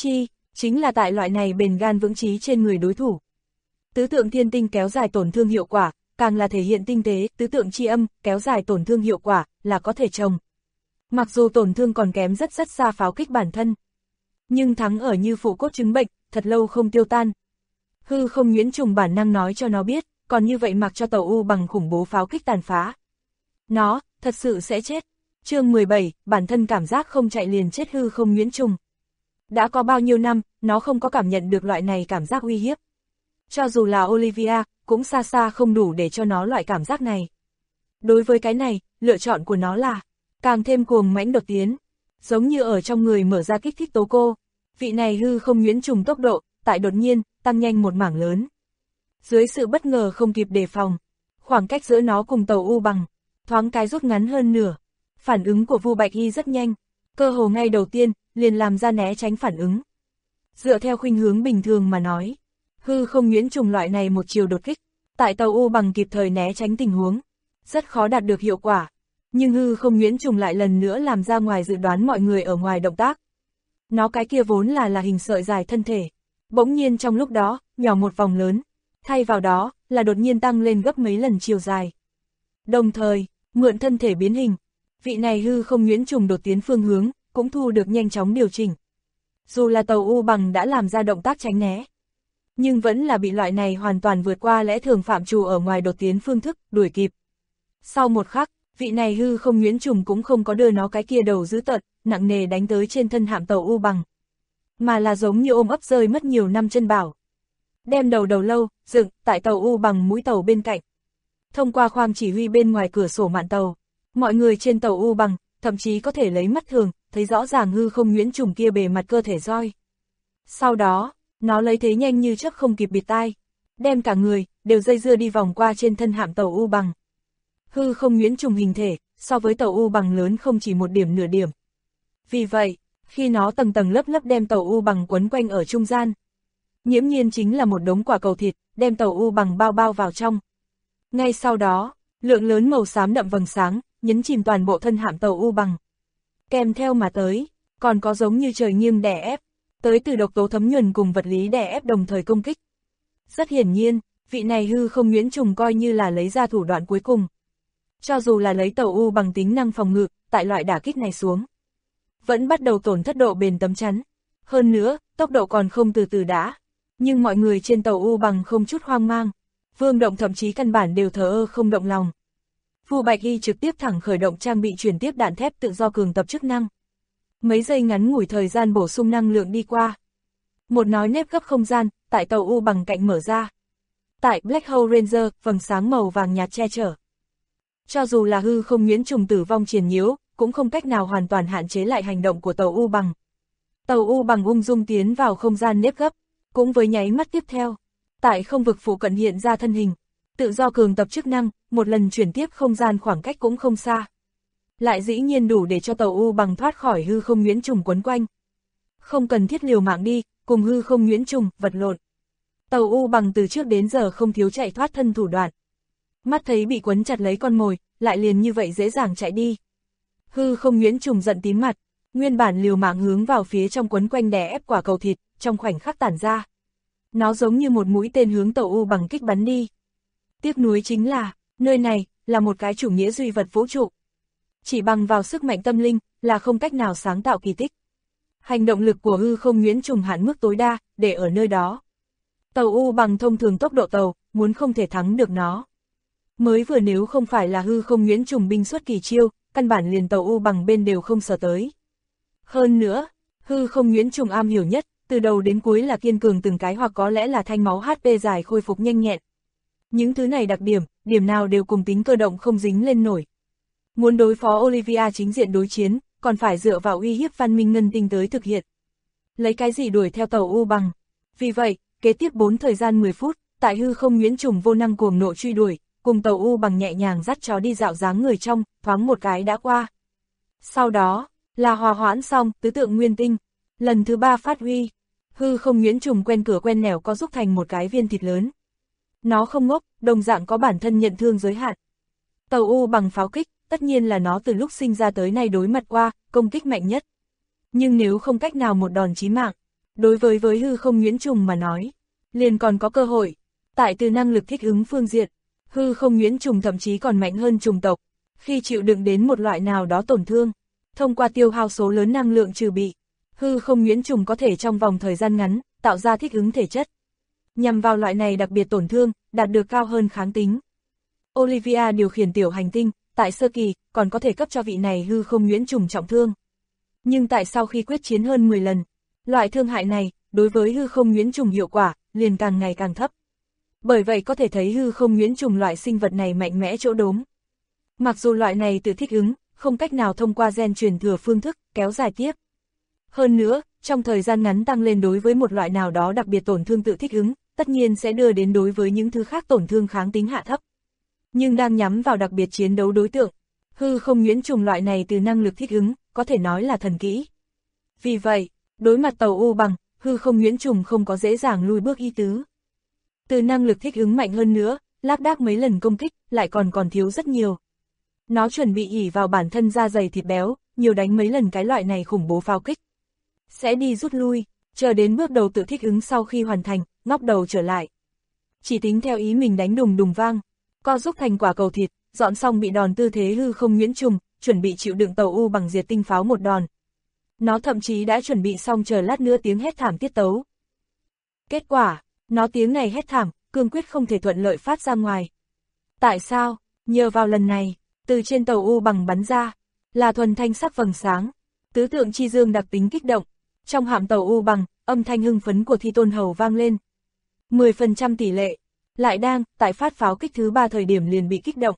Chính là tại loại này bền gan vững chí trên người đối thủ. Tứ tượng thiên tinh kéo dài tổn thương hiệu quả, càng là thể hiện tinh tế, tứ tượng chi âm, kéo dài tổn thương hiệu quả, là có thể trồng. Mặc dù tổn thương còn kém rất xa pháo kích bản thân, nhưng thắng ở như phụ cốt chứng bệnh, thật lâu không tiêu tan. Hư không nhuyễn trùng bản năng nói cho nó biết, còn như vậy mặc cho tàu U bằng khủng bố pháo kích tàn phá. Nó, thật sự sẽ chết. Chương 17, bản thân cảm giác không chạy liền chết hư không nhuyễn trùng. Đã có bao nhiêu năm, nó không có cảm nhận được loại này cảm giác uy hiếp. Cho dù là Olivia, cũng xa xa không đủ để cho nó loại cảm giác này. Đối với cái này, lựa chọn của nó là càng thêm cuồng mãnh đột tiến, giống như ở trong người mở ra kích thích tố cô. Vị này hư không nhuyễn trùng tốc độ, tại đột nhiên, tăng nhanh một mảng lớn. Dưới sự bất ngờ không kịp đề phòng, khoảng cách giữa nó cùng tàu U bằng, thoáng cái rút ngắn hơn nửa. Phản ứng của Vu Bạch Y rất nhanh, cơ hồ ngay đầu tiên, liền làm ra né tránh phản ứng. Dựa theo khuynh hướng bình thường mà nói, hư không nhuyễn trùng loại này một chiều đột kích, tại tàu U bằng kịp thời né tránh tình huống, rất khó đạt được hiệu quả. Nhưng hư không nhuyễn trùng lại lần nữa làm ra ngoài dự đoán mọi người ở ngoài động tác. Nó cái kia vốn là hình sợi dài thân thể, bỗng nhiên trong lúc đó, nhỏ một vòng lớn, thay vào đó, là đột nhiên tăng lên gấp mấy lần chiều dài. Đồng thời, mượn thân thể biến hình, vị này hư không nhuyễn trùng đột tiến phương hướng, cũng thu được nhanh chóng điều chỉnh. Dù là tàu U bằng đã làm ra động tác tránh né, nhưng vẫn là bị loại này hoàn toàn vượt qua lẽ thường phạm trù ở ngoài đột tiến phương thức, đuổi kịp. Sau một khắc, vị này hư không nhuyễn trùng cũng không có đưa nó cái kia đầu dữ tợn, nặng nề đánh tới trên thân hạm tàu U bằng, mà là giống như ôm ấp rơi mất nhiều năm chân bảo. Đem đầu lâu, dựng, tại tàu U bằng mũi tàu bên cạnh. Thông qua khoang chỉ huy bên ngoài cửa sổ mạn tàu, mọi người trên tàu U bằng, thậm chí có thể lấy mắt thường, thấy rõ ràng hư không nhuyễn trùng kia bề mặt cơ thể roi. Sau đó, nó lấy thế nhanh như chớp không kịp bịt tai, đem cả người, đều dây dưa đi vòng qua trên thân hạm tàu U bằng. Hư không nhuyễn trùng hình thể, so với tàu U bằng lớn không chỉ một điểm nửa điểm. Vì vậy, khi nó tầng tầng lớp lớp đem tàu U bằng quấn quanh ở trung gian, nghiễm nhiên chính là một đống quả cầu thịt, đem tàu U bằng bao vào trong. Ngay sau đó, lượng lớn màu xám đậm vầng sáng, nhấn chìm toàn bộ thân hạm tàu U bằng. Kèm theo mà tới, còn có giống như trời nghiêng đè ép, tới từ độc tố thấm nhuần cùng vật lý đè ép đồng thời công kích. Rất hiển nhiên, vị này hư không nhuyễn trùng coi như là lấy ra thủ đoạn cuối cùng. Cho dù là lấy tàu U bằng tính năng phòng ngự, tại loại đả kích này xuống, vẫn bắt đầu tổn thất độ bền tấm chắn. Hơn nữa, tốc độ còn không từ từ đã. Nhưng mọi người trên tàu U bằng không chút hoang mang. Vương Động thậm chí căn bản đều thờ ơ không động lòng. Vu Bạch Y trực tiếp thẳng khởi động trang bị chuyển tiếp đạn thép tự do cường tập chức năng. Mấy giây ngắn ngủi thời gian bổ sung năng lượng đi qua. Một nói nếp gấp không gian, tại tàu U bằng cạnh mở ra. Tại Black Hole Ranger, vầng sáng màu vàng nhạt che chở. Cho dù là hư không nhuyễn trùng tử vong triền nhiễu, cũng không cách nào hoàn toàn hạn chế lại hành động của tàu U bằng. Tàu U bằng ung dung tiến vào không gian nếp gấp, cũng với nháy mắt tiếp theo. Tại không vực phụ cận hiện ra thân hình, tự do cường tập chức năng, một lần chuyển tiếp không gian khoảng cách cũng không xa. Lại dĩ nhiên đủ để cho tàu U bằng thoát khỏi hư không nhuyễn trùng quấn quanh. Không cần thiết liều mạng đi, cùng hư không nhuyễn trùng, vật lộn. Tàu U bằng từ trước đến giờ không thiếu chạy thoát thân thủ đoạn. Mắt thấy bị quấn chặt lấy con mồi, lại liền như vậy dễ dàng chạy đi. Hư không nhuyễn trùng giận tím mặt, nguyên bản liều mạng hướng vào phía trong quấn quanh đè ép quả cầu thịt, trong khoảnh khắc tản ra. Nó giống như một mũi tên hướng tàu U bằng kích bắn đi. Tiếc nuối chính là, nơi này, là một cái chủ nghĩa duy vật vũ trụ. Chỉ bằng vào sức mạnh tâm linh, là không cách nào sáng tạo kỳ tích. Hành động lực của hư không nhuyễn trùng hạn mức tối đa, để ở nơi đó. Tàu U bằng thông thường tốc độ tàu, muốn không thể thắng được nó. Mới vừa nếu không phải là hư không nhuyễn trùng binh xuất kỳ chiêu, căn bản liền tàu U bằng bên đều không sờ tới. Hơn nữa, hư không nhuyễn trùng am hiểu nhất, từ đầu đến cuối là kiên cường từng cái hoặc có lẽ là thanh máu HP dài khôi phục nhanh nhẹn. Những thứ này đặc điểm, điểm nào đều cùng tính cơ động không dính lên nổi. Muốn đối phó Olivia chính diện đối chiến, còn phải dựa vào uy hiếp văn minh ngân tinh tới thực hiện. Lấy cái gì đuổi theo tàu U bằng. Vì vậy, kế tiếp 4 thời gian 10 phút, tại hư không nhuyễn trùng vô năng cuồng nộ truy đuổi, cùng tàu U bằng nhẹ nhàng dắt chó đi dạo dáng người trong, thoáng một cái đã qua. Sau đó, là hòa hoãn xong, tứ tượng nguyên tinh, lần thứ 3 phát huy, hư không nhuyễn trùng quen cửa quen nẻo có giúp thành một cái viên thịt lớn. Nó không ngốc, đồng dạng có bản thân nhận thương giới hạn. Tàu U bằng pháo kích, tất nhiên là nó từ lúc sinh ra tới nay đối mặt qua, công kích mạnh nhất. Nhưng nếu không cách nào một đòn chí mạng, đối với hư không nhuyễn trùng mà nói, liền còn có cơ hội. Tại từ năng lực thích ứng phương diện, hư không nhuyễn trùng thậm chí còn mạnh hơn trùng tộc. Khi chịu đựng đến một loại nào đó tổn thương, thông qua tiêu hao số lớn năng lượng trừ bị, hư không nhuyễn trùng có thể trong vòng thời gian ngắn, tạo ra thích ứng thể chất. Nhằm vào loại này đặc biệt tổn thương, đạt được cao hơn kháng tính. Olivia điều khiển tiểu hành tinh, tại sơ kỳ, còn có thể cấp cho vị này hư không nhuyễn trùng trọng thương. Nhưng tại sau khi quyết chiến hơn 10 lần, loại thương hại này, đối với hư không nhuyễn trùng hiệu quả, liền càng ngày càng thấp. Bởi vậy có thể thấy hư không nhuyễn trùng loại sinh vật này mạnh mẽ chỗ đốm. Mặc dù loại này tự thích ứng, không cách nào thông qua gen truyền thừa phương thức, kéo dài tiếp. Hơn nữa, trong thời gian ngắn tăng lên đối với một loại nào đó đặc biệt tổn thương tự thích ứng, tất nhiên sẽ đưa đến đối với những thứ khác tổn thương kháng tính hạ thấp. Nhưng đang nhắm vào đặc biệt chiến đấu đối tượng, hư không nhuyễn trùng loại này từ năng lực thích ứng, có thể nói là thần kỹ. Vì vậy, đối mặt tàu U bằng, hư không nhuyễn trùng không có dễ dàng lui bước ý tứ. Từ năng lực thích ứng mạnh hơn nữa, lác đác mấy lần công kích, lại còn thiếu rất nhiều. Nó chuẩn bị ỉ vào bản thân da dày thịt béo, nhiều đánh mấy lần cái loại này khủng bố pháo kích. Sẽ đi rút lui, chờ đến bước đầu tự thích ứng sau khi hoàn thành, ngóc đầu trở lại. Chỉ tính theo ý mình đánh đùng đùng vang, co giúp thành quả cầu thịt, dọn xong bị đòn tư thế hư không nhuyễn trùng, chuẩn bị chịu đựng tàu U bằng diệt tinh pháo một đòn. Nó thậm chí đã chuẩn bị xong chờ lát nữa tiếng hét thảm tiết tấu. Kết quả, nó tiếng này hét thảm, cương quyết không thể thuận lợi phát ra ngoài. Tại sao? Nhờ vào lần này, từ trên tàu U bằng bắn ra, là thuần thanh sắc vầng sáng, tứ tượng chi dương đặc tính kích động. Trong hạm tàu U bằng, âm thanh hưng phấn của Thi Tôn Hầu vang lên. 10% tỷ lệ, lại đang, tại phát pháo kích thứ 3 thời điểm liền bị kích động.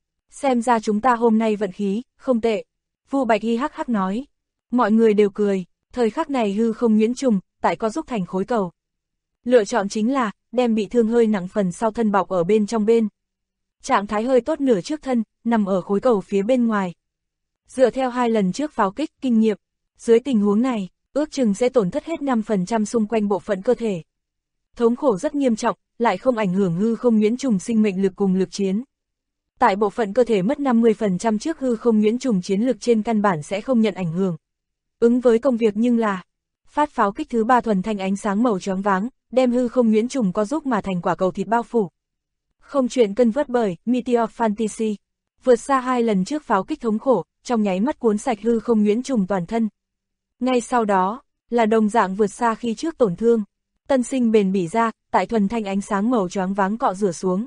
Xem ra chúng ta hôm nay vận khí, không tệ. Vu Bạch Hy hắc hắc nói. Mọi người đều cười, thời khắc này hư không nhuyễn trùng, tại co giúp thành khối cầu. Lựa chọn chính là, đem bị thương hơi nặng phần sau thân bọc ở bên trong bên. Trạng thái hơi tốt nửa trước thân, nằm ở khối cầu phía bên ngoài. Dựa theo 2 lần trước pháo kích kinh nghiệm, dưới tình huống này, ước chừng sẽ tổn thất hết 5% xung quanh bộ phận cơ thể. Thống khổ rất nghiêm trọng, lại không ảnh hưởng hư không nhuyễn trùng sinh mệnh lực cùng lực chiến. Tại bộ phận cơ thể mất 50% trước hư không nhuyễn trùng chiến lực trên căn bản sẽ không nhận ảnh hưởng. Ứng với công việc nhưng là, phát pháo kích thứ 3 thuần thanh ánh sáng màu choáng váng, đem hư không nhuyễn trùng co giúp mà thành quả cầu thịt bao phủ. Không chuyện cân vớt bởi Meteor Fantasy, vượt xa 2 lần trước pháo kích thống khổ, trong nháy mắt cuốn sạch hư không nhuyễn trùng toàn thân. Ngay sau đó, là đồng dạng vượt xa khi trước tổn thương, tân sinh bền bỉ ra, tại thuần thanh ánh sáng màu choáng váng cọ rửa xuống.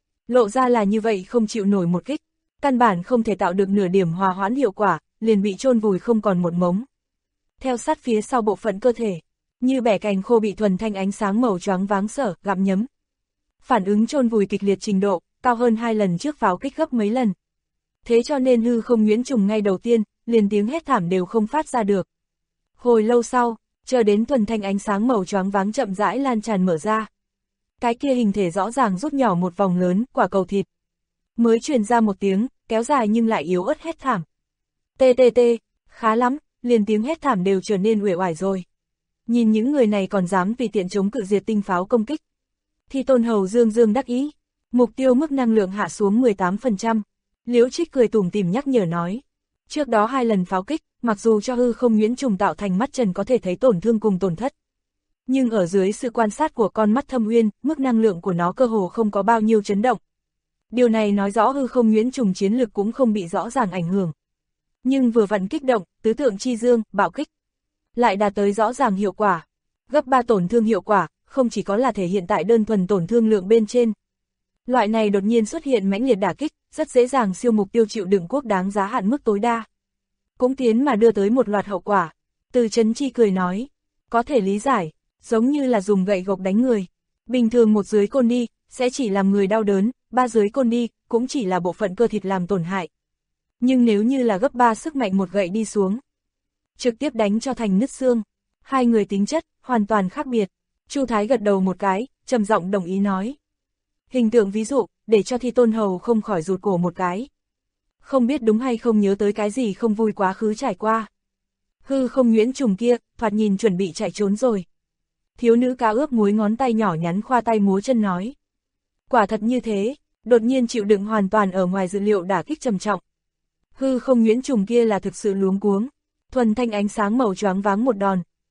Lộ ra là như vậy không chịu nổi một kích, căn bản không thể tạo được nửa điểm hòa hoãn hiệu quả, liền bị chôn vùi không còn một mống. Theo sát phía sau bộ phận cơ thể, như bẻ cành khô bị thuần thanh ánh sáng màu choáng váng gặm nhấm. Phản ứng chôn vùi kịch liệt trình độ, cao hơn 2 lần trước pháo kích gấp mấy lần. Thế cho nên hư không nhuyễn trùng ngay đầu tiên, liền tiếng hét thảm đều không phát ra được. Hồi lâu sau, chờ đến thuần thanh ánh sáng màu choáng váng chậm rãi lan tràn mở ra. Cái kia hình thể rõ ràng rút nhỏ một vòng lớn, quả cầu thịt. Mới truyền ra một tiếng, kéo dài nhưng lại yếu ớt hét thảm. TTT, khá lắm, liền tiếng hét thảm đều trở nên uể oải rồi. Nhìn những người này còn dám tùy tiện chống cự diệt tinh pháo công kích. Thi Tôn Hầu dương dương đắc ý, mục tiêu mức năng lượng hạ xuống 18%. Liễu Trích cười tủm tỉm nhắc nhở nói. Trước đó 2 lần pháo kích, mặc dù cho hư không nhuyễn trùng tạo thành mắt trần có thể thấy tổn thương cùng tổn thất. Nhưng ở dưới sự quan sát của con mắt Thâm Uyên, mức năng lượng của nó cơ hồ không có bao nhiêu chấn động. Điều này nói rõ hư không nhuyễn trùng chiến lực cũng không bị rõ ràng ảnh hưởng. Nhưng vừa vặn kích động, tứ tượng chi dương, bạo kích, lại đạt tới rõ ràng hiệu quả. Gấp 3 tổn thương hiệu quả, không chỉ có là thể hiện tại đơn thuần tổn thương lượng bên trên. Loại này đột nhiên xuất hiện mãnh liệt đả kích, rất dễ dàng siêu mục tiêu chịu đựng quốc đáng giá hạn mức tối đa. Cũng tiến mà đưa tới một loạt hậu quả. Từ Chấn Chi cười nói, có thể lý giải, giống như là dùng gậy gộc đánh người. Bình thường một dưới côn đi, sẽ chỉ làm người đau đớn, 3 dưới côn đi, cũng chỉ là bộ phận cơ thịt làm tổn hại. Nhưng nếu như là gấp 3 sức mạnh một gậy đi xuống, trực tiếp đánh cho thành nứt xương. 2 người tính chất, hoàn toàn khác biệt. Chu Thái gật đầu một cái, trầm giọng đồng ý nói. Hình tượng ví dụ, để cho Thi Tôn Hầu không khỏi rụt cổ một cái. Không biết đúng hay không nhớ tới cái gì không vui quá khứ trải qua. Hư không nhuyễn trùng kia, thoạt nhìn chuẩn bị chạy trốn rồi. Thiếu nữ cá ướp muối ngón tay nhỏ nhắn khoa tay múa chân nói. Quả thật như thế, đột nhiên chịu đựng hoàn toàn ở ngoài dự liệu đả kích trầm trọng. Hư không nhuyễn trùng kia là thực sự luống cuống. Thuần thanh ánh sáng màu choáng váng một đòn,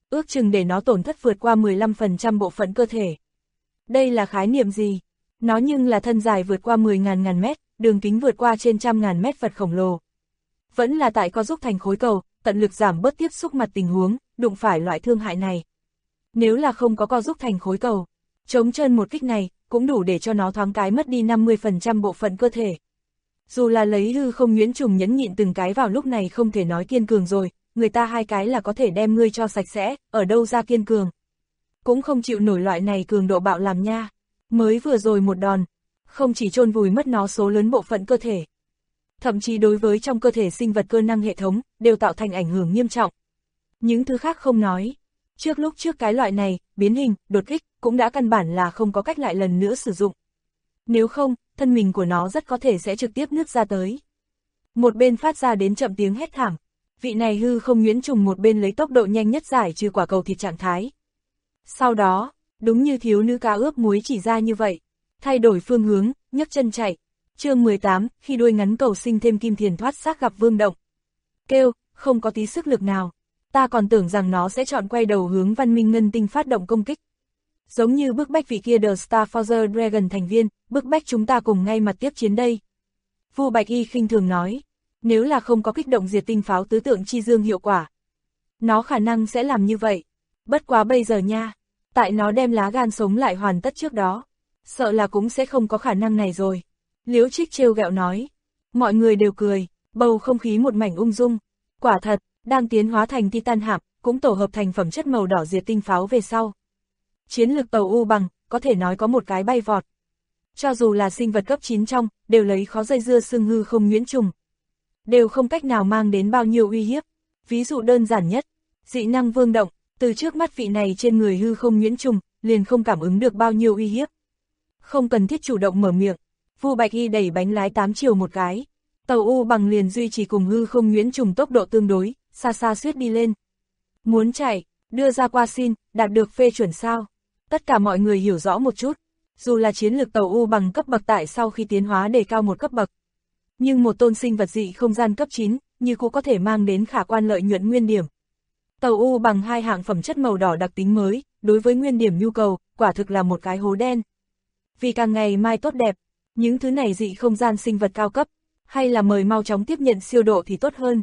ước chừng để nó tổn thất vượt qua 15% bộ phận cơ thể. Đây là khái niệm gì? Nó nhưng là thân dài vượt qua 10.000 mét, đường kính vượt qua trên 100.000 mét vật khổng lồ. Vẫn là tại co giúp thành khối cầu, tận lực giảm bớt tiếp xúc mặt tình huống, đụng phải loại thương hại này. Nếu là không có co giúp thành khối cầu, chống chân một kích này, cũng đủ để cho nó thoáng cái mất đi 50% bộ phận cơ thể. Dù là lấy hư không nhuyễn trùng nhẫn nhịn từng cái vào lúc này không thể nói kiên cường rồi, người ta 2 cái là có thể đem ngươi cho sạch sẽ, ở đâu ra kiên cường. Cũng không chịu nổi loại này cường độ bạo làm nha. Mới vừa rồi một đòn, không chỉ chôn vùi mất nó số lớn bộ phận cơ thể. Thậm chí đối với trong cơ thể sinh vật cơ năng hệ thống, đều tạo thành ảnh hưởng nghiêm trọng. Những thứ khác không nói. Lúc trước cái loại này, biến hình, đột kích, cũng đã căn bản là không có cách lại lần nữa sử dụng. Nếu không, thân mình của nó rất có thể sẽ trực tiếp nứt ra tới. Một bên phát ra đến chậm tiếng hét thảm. Vị này hư không nhuyễn trùng một bên lấy tốc độ nhanh nhất giải trừ quả cầu thịt trạng thái. Sau đó, đúng như thiếu nữ cá ướp muối chỉ ra như vậy, thay đổi phương hướng, nhấc chân chạy. Chương 18, khi đuôi ngắn cầu sinh thêm kim thiền thoát xác gặp vương động. Kêu, không có tí sức lực nào. Ta còn tưởng rằng nó sẽ chọn quay đầu hướng văn minh ngân tinh phát động công kích. Giống như bức bách vị kia The Starforger Dragon thành viên, bức bách chúng ta cùng ngay mặt tiếp chiến đây. Vu Bạch Y khinh thường nói, nếu là không có kích động diệt tinh pháo tứ tượng chi dương hiệu quả, nó khả năng sẽ làm như vậy. Bất quá bây giờ nha, tại nó đem lá gan sống lại hoàn tất trước đó, sợ là cũng sẽ không có khả năng này rồi. Liễu Trích trêu ghẹo nói, mọi người đều cười, bầu không khí một mảnh ung dung. Quả thật, đang tiến hóa thành Titan hạm, cũng tổ hợp thành phẩm chất màu đỏ diệt tinh pháo về sau. Chiến lực tàu U bằng, có thể nói có một cái bay vọt. Cho dù là sinh vật cấp 9 trong, đều lấy khó dây dưa xương hư không nhuyễn trùng. Đều không cách nào mang đến bao nhiêu uy hiếp. Ví dụ đơn giản nhất, dị năng vương động, từ trước mắt vị này trên người hư không nhuyễn trùng, liền không cảm ứng được bao nhiêu uy hiếp. Không cần thiết chủ động mở miệng, Vu Bạch Y đẩy bánh lái 8 chiều một cái. Tàu U bằng liền duy trì cùng hư không nhuyễn trùng tốc độ tương đối, xa xa suýt đi lên. Muốn chạy, đưa ra qua xin, đạt được phê chuẩn sao? Tất cả mọi người hiểu rõ một chút, dù là chiến lược tàu U bằng cấp bậc tại sau khi tiến hóa đề cao một cấp bậc. Nhưng một tôn sinh vật dị không gian cấp 9, như cũng có thể mang đến khả quan lợi nhuận nguyên điểm. Tàu U bằng 2 hạng phẩm chất màu đỏ đặc tính mới, đối với nguyên điểm nhu cầu, quả thực là một cái hố đen. Vì càng ngày mai tốt đẹp, những thứ này dị không gian sinh vật cao cấp, hay là mời mau chóng tiếp nhận siêu độ thì tốt hơn.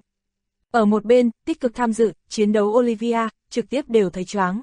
Ở một bên, tích cực tham dự, chiến đấu Olivia, trực tiếp đều thấy choáng.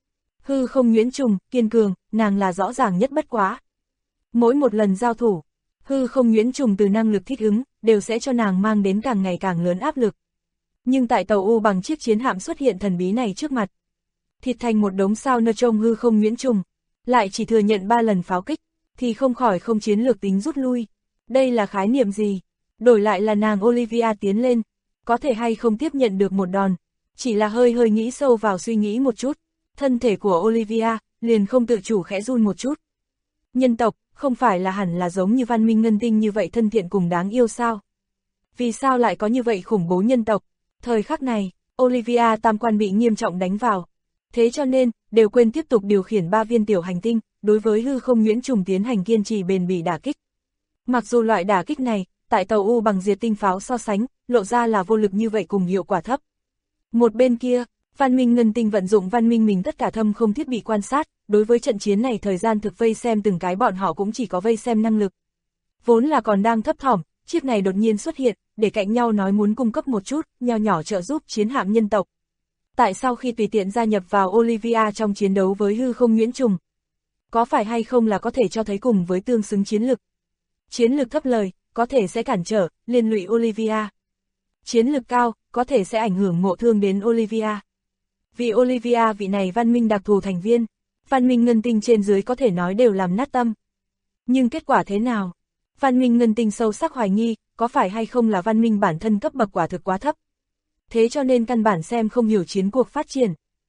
Hư không nhuyễn trùng, kiên cường, nàng là rõ ràng nhất bất quá. Mỗi một lần giao thủ, hư không nhuyễn trùng từ năng lực thích ứng, đều sẽ cho nàng mang đến càng ngày càng lớn áp lực. Nhưng tại tàu U bằng chiếc chiến hạm xuất hiện thần bí này trước mặt, thịt thành một đống sao nơ trông hư không nhuyễn trùng, lại chỉ thừa nhận 3 lần pháo kích, thì không khỏi không chiến lược tính rút lui. Đây là khái niệm gì? Đổi lại là nàng Olivia tiến lên, có thể hay không tiếp nhận được một đòn, chỉ là hơi nghĩ sâu vào suy nghĩ một chút, thân thể của Olivia liền không tự chủ khẽ run một chút. Nhân tộc, không phải là hẳn là giống như văn minh ngân tinh như vậy thân thiện cùng đáng yêu sao? Vì sao lại có như vậy khủng bố nhân tộc? Thời khắc này, Olivia tam quan bị nghiêm trọng đánh vào. Thế cho nên, đều quên tiếp tục điều khiển 3 viên tiểu hành tinh, đối với hư không nhuyễn trùng tiến hành kiên trì bền bỉ đả kích. Mặc dù loại đả kích này, tại tàu U bằng diệt tinh pháo so sánh, lộ ra là vô lực như vậy cùng hiệu quả thấp. Một bên kia, văn minh ngân tinh vận dụng văn minh mình tất cả thâm không thiết bị quan sát, đối với trận chiến này thời gian thực vây xem từng cái bọn họ cũng chỉ có vây xem năng lực. Vốn là còn đang thấp thỏm, chiếc này đột nhiên xuất hiện, để cạnh nhau nói muốn cung cấp một chút, nho nhỏ trợ giúp chiến hạm nhân tộc. Tại sao khi tùy tiện gia nhập vào Olivia trong chiến đấu với hư không nhuyễn trùng? Có phải hay không là có thể cho thấy cùng với tương xứng chiến lực? Chiến lực thấp lời, có thể sẽ cản trở, liên lụy Olivia. Chiến lực cao, có thể sẽ ảnh hưởng ngộ thương đến Olivia. Vì Olivia vị này văn minh đặc thù thành viên, văn minh ngân tinh trên dưới có thể nói đều làm nát tâm. Nhưng kết quả thế nào? Văn minh ngân tinh sâu sắc hoài nghi, có phải hay không là văn minh bản thân cấp bậc quả thực quá thấp. Thế cho nên căn bản xem không hiểu chiến cuộc phát triển.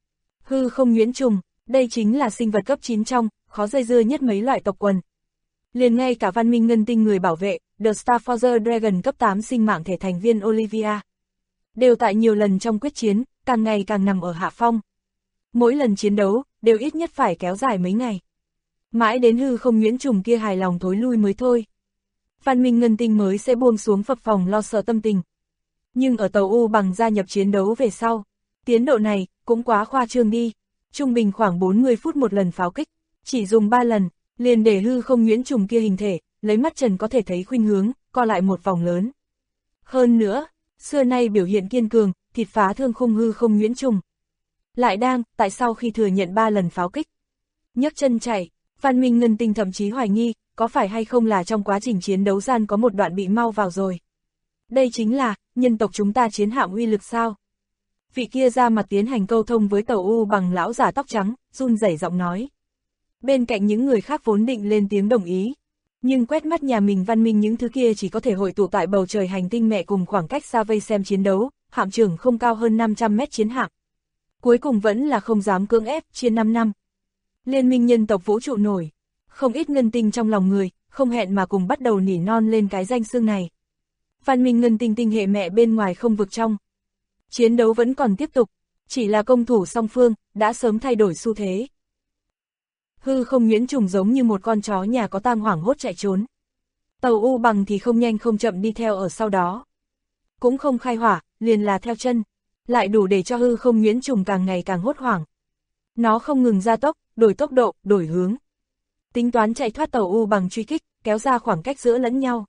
Hư không nhuyễn trùng, đây chính là sinh vật cấp 9 trong, khó dây dưa nhất mấy loại tộc quần. Liền ngay cả văn minh ngân tinh người bảo vệ, The Starforger Dragon cấp 8 sinh mạng thể thành viên Olivia. Đều tại nhiều lần trong quyết chiến, càng ngày càng nằm ở hạ phong. Mỗi lần chiến đấu, đều ít nhất phải kéo dài mấy ngày. Mãi đến hư không nhuyễn trùng kia hài lòng thối lui mới thôi. Văn minh ngân tinh mới sẽ buông xuống phập phồng lo sợ tâm tình. Nhưng ở tàu U bằng gia nhập chiến đấu về sau, Tiến độ này, cũng quá khoa trương đi. Trung bình khoảng 40 phút một lần pháo kích, chỉ dùng 3 lần, liền để hư không nhuyễn trùng kia hình thể, lấy mắt trần có thể thấy khuynh hướng, co lại một vòng lớn. Hơn nữa, xưa nay biểu hiện kiên cường, thịt phá thương khung hư không nhuyễn trùng. Lại đang, tại sao khi thừa nhận 3 lần pháo kích, nhấc chân chạy, Văn Minh Ngân Tinh thậm chí hoài nghi, có phải hay không là trong quá trình chiến đấu gian có một đoạn bị mau vào rồi. Đây chính là, nhân tộc chúng ta chiến hạm uy lực sao? Vị kia ra mặt tiến hành câu thông với Tàu U bằng lão giả tóc trắng, run rẩy giọng nói. Bên cạnh những người khác vốn định lên tiếng đồng ý. Nhưng quét mắt nhà mình Văn Minh những thứ kia chỉ có thể hội tụ tại bầu trời hành tinh mẹ cùng khoảng cách xa vây xem chiến đấu, hạm trưởng không cao hơn 500 mét chiến hạm. Cuối cùng vẫn là không dám cưỡng ép, chia 5 năm. Liên minh nhân tộc vũ trụ nổi, không ít ngân tinh trong lòng người, không hẹn mà cùng bắt đầu nỉ non lên cái danh xưng này. Văn minh ngân tinh tinh hệ mẹ bên ngoài không vực trong. Chiến đấu vẫn còn tiếp tục, chỉ là công thủ song phương, đã sớm thay đổi xu thế. Hư không nhuyễn trùng giống như một con chó nhà có tang hoảng hốt chạy trốn. Tàu U bằng thì không nhanh không chậm đi theo ở sau đó. Cũng không khai hỏa, liền là theo chân, lại đủ để cho hư không nhuyễn trùng càng ngày càng hốt hoảng. Nó không ngừng gia tốc, đổi tốc độ, đổi hướng. Tính toán chạy thoát tàu U bằng truy kích, kéo ra khoảng cách giữa lẫn nhau.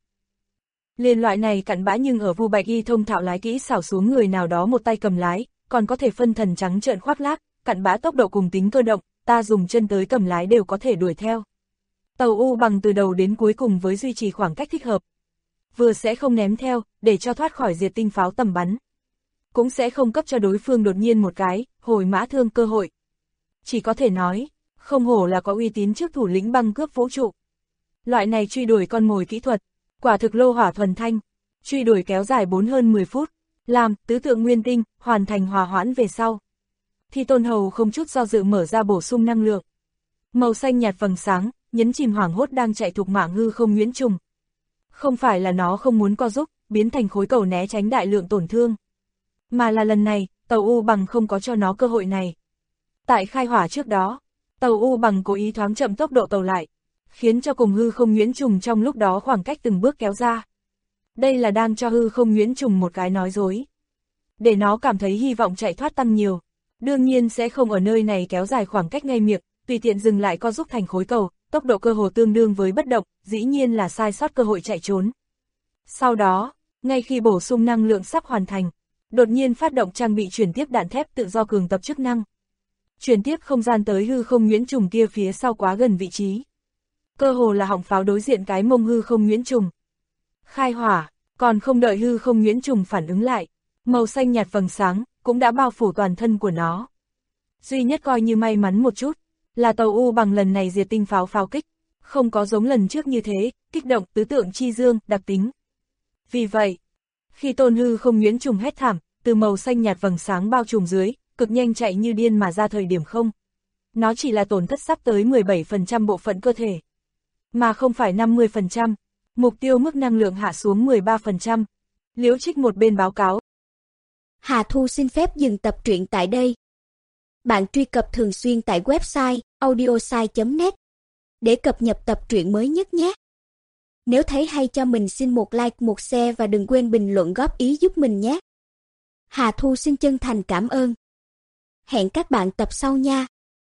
Liên loại này cặn bã nhưng ở Vu Bạch Y thông thạo lái kỹ xảo xuống người nào đó một tay cầm lái, còn có thể phân thần trắng trợn khoác lác, cặn bã tốc độ cùng tính cơ động, ta dùng chân tới cầm lái đều có thể đuổi theo. Tàu U bằng từ đầu đến cuối cùng với duy trì khoảng cách thích hợp. Vừa sẽ không ném theo, để cho thoát khỏi diệt tinh pháo tầm bắn. Cũng sẽ không cấp cho đối phương đột nhiên một cái, hồi mã thương cơ hội. Chỉ có thể nói, không hổ là có uy tín trước thủ lĩnh băng cướp vũ trụ. Loại này truy đuổi con mồi kỹ thuật, quả thực lô hỏa thuần thanh, truy đuổi kéo dài 4 hơn 10 phút, làm tứ tượng nguyên tinh, hoàn thành hòa hoãn về sau. Thì Tôn Hầu không chút do dự mở ra bổ sung năng lượng. Màu xanh nhạt vầng sáng, nhấn chìm hoảng hốt đang chạy thục mạng hư không nhuyễn trùng. Không phải là nó không muốn co giúp, biến thành khối cầu né tránh đại lượng tổn thương. Mà là lần này, tàu U bằng không có cho nó cơ hội này. Tại khai hỏa trước đó, tàu U bằng cố ý thoáng chậm tốc độ tàu lại, khiến cho cùng hư không nhuyễn trùng trong lúc đó khoảng cách từng bước kéo ra. Đây là đang cho hư không nhuyễn trùng một cái nói dối. Để nó cảm thấy hy vọng chạy thoát tăng nhiều. Đương nhiên sẽ không ở nơi này kéo dài khoảng cách ngay miệng, tùy tiện dừng lại co giúp thành khối cầu, tốc độ cơ hồ tương đương với bất động, dĩ nhiên là sai sót cơ hội chạy trốn. Sau đó, ngay khi bổ sung năng lượng sắp hoàn thành, đột nhiên phát động trang bị chuyển tiếp đạn thép tự do cường tập chức năng. Chuyển tiếp không gian tới hư không nhuyễn trùng kia phía sau quá gần vị trí. Cơ hồ là họng pháo đối diện cái mông hư không nhuyễn trùng. Khai hỏa, còn không đợi hư không nhuyễn trùng phản ứng lại, màu xanh nhạt vầng sáng cũng đã bao phủ toàn thân của nó. Duy nhất coi như may mắn một chút, là tàu U bằng lần này diệt tinh pháo pháo kích, không có giống lần trước như thế, kích động tứ tượng chi dương, đặc tính. Vì vậy, khi Tôn hư không nhuyễn trùng hét thảm, từ màu xanh nhạt vầng sáng bao trùm dưới, cực nhanh chạy như điên mà ra thời điểm không. Nó chỉ là tổn thất sắp tới 17% bộ phận cơ thể, mà không phải 50%, mục tiêu mức năng lượng hạ xuống 13%. Liễu Trích một bên báo cáo. Hà Thu xin phép dừng tập truyện tại đây. Bạn truy cập thường xuyên tại website audiosai.net để cập nhật tập truyện mới nhất nhé. Nếu thấy hay cho mình xin một like, một share và đừng quên bình luận góp ý giúp mình nhé. Hà Thu xin chân thành cảm ơn. Hẹn các bạn tập sau nha.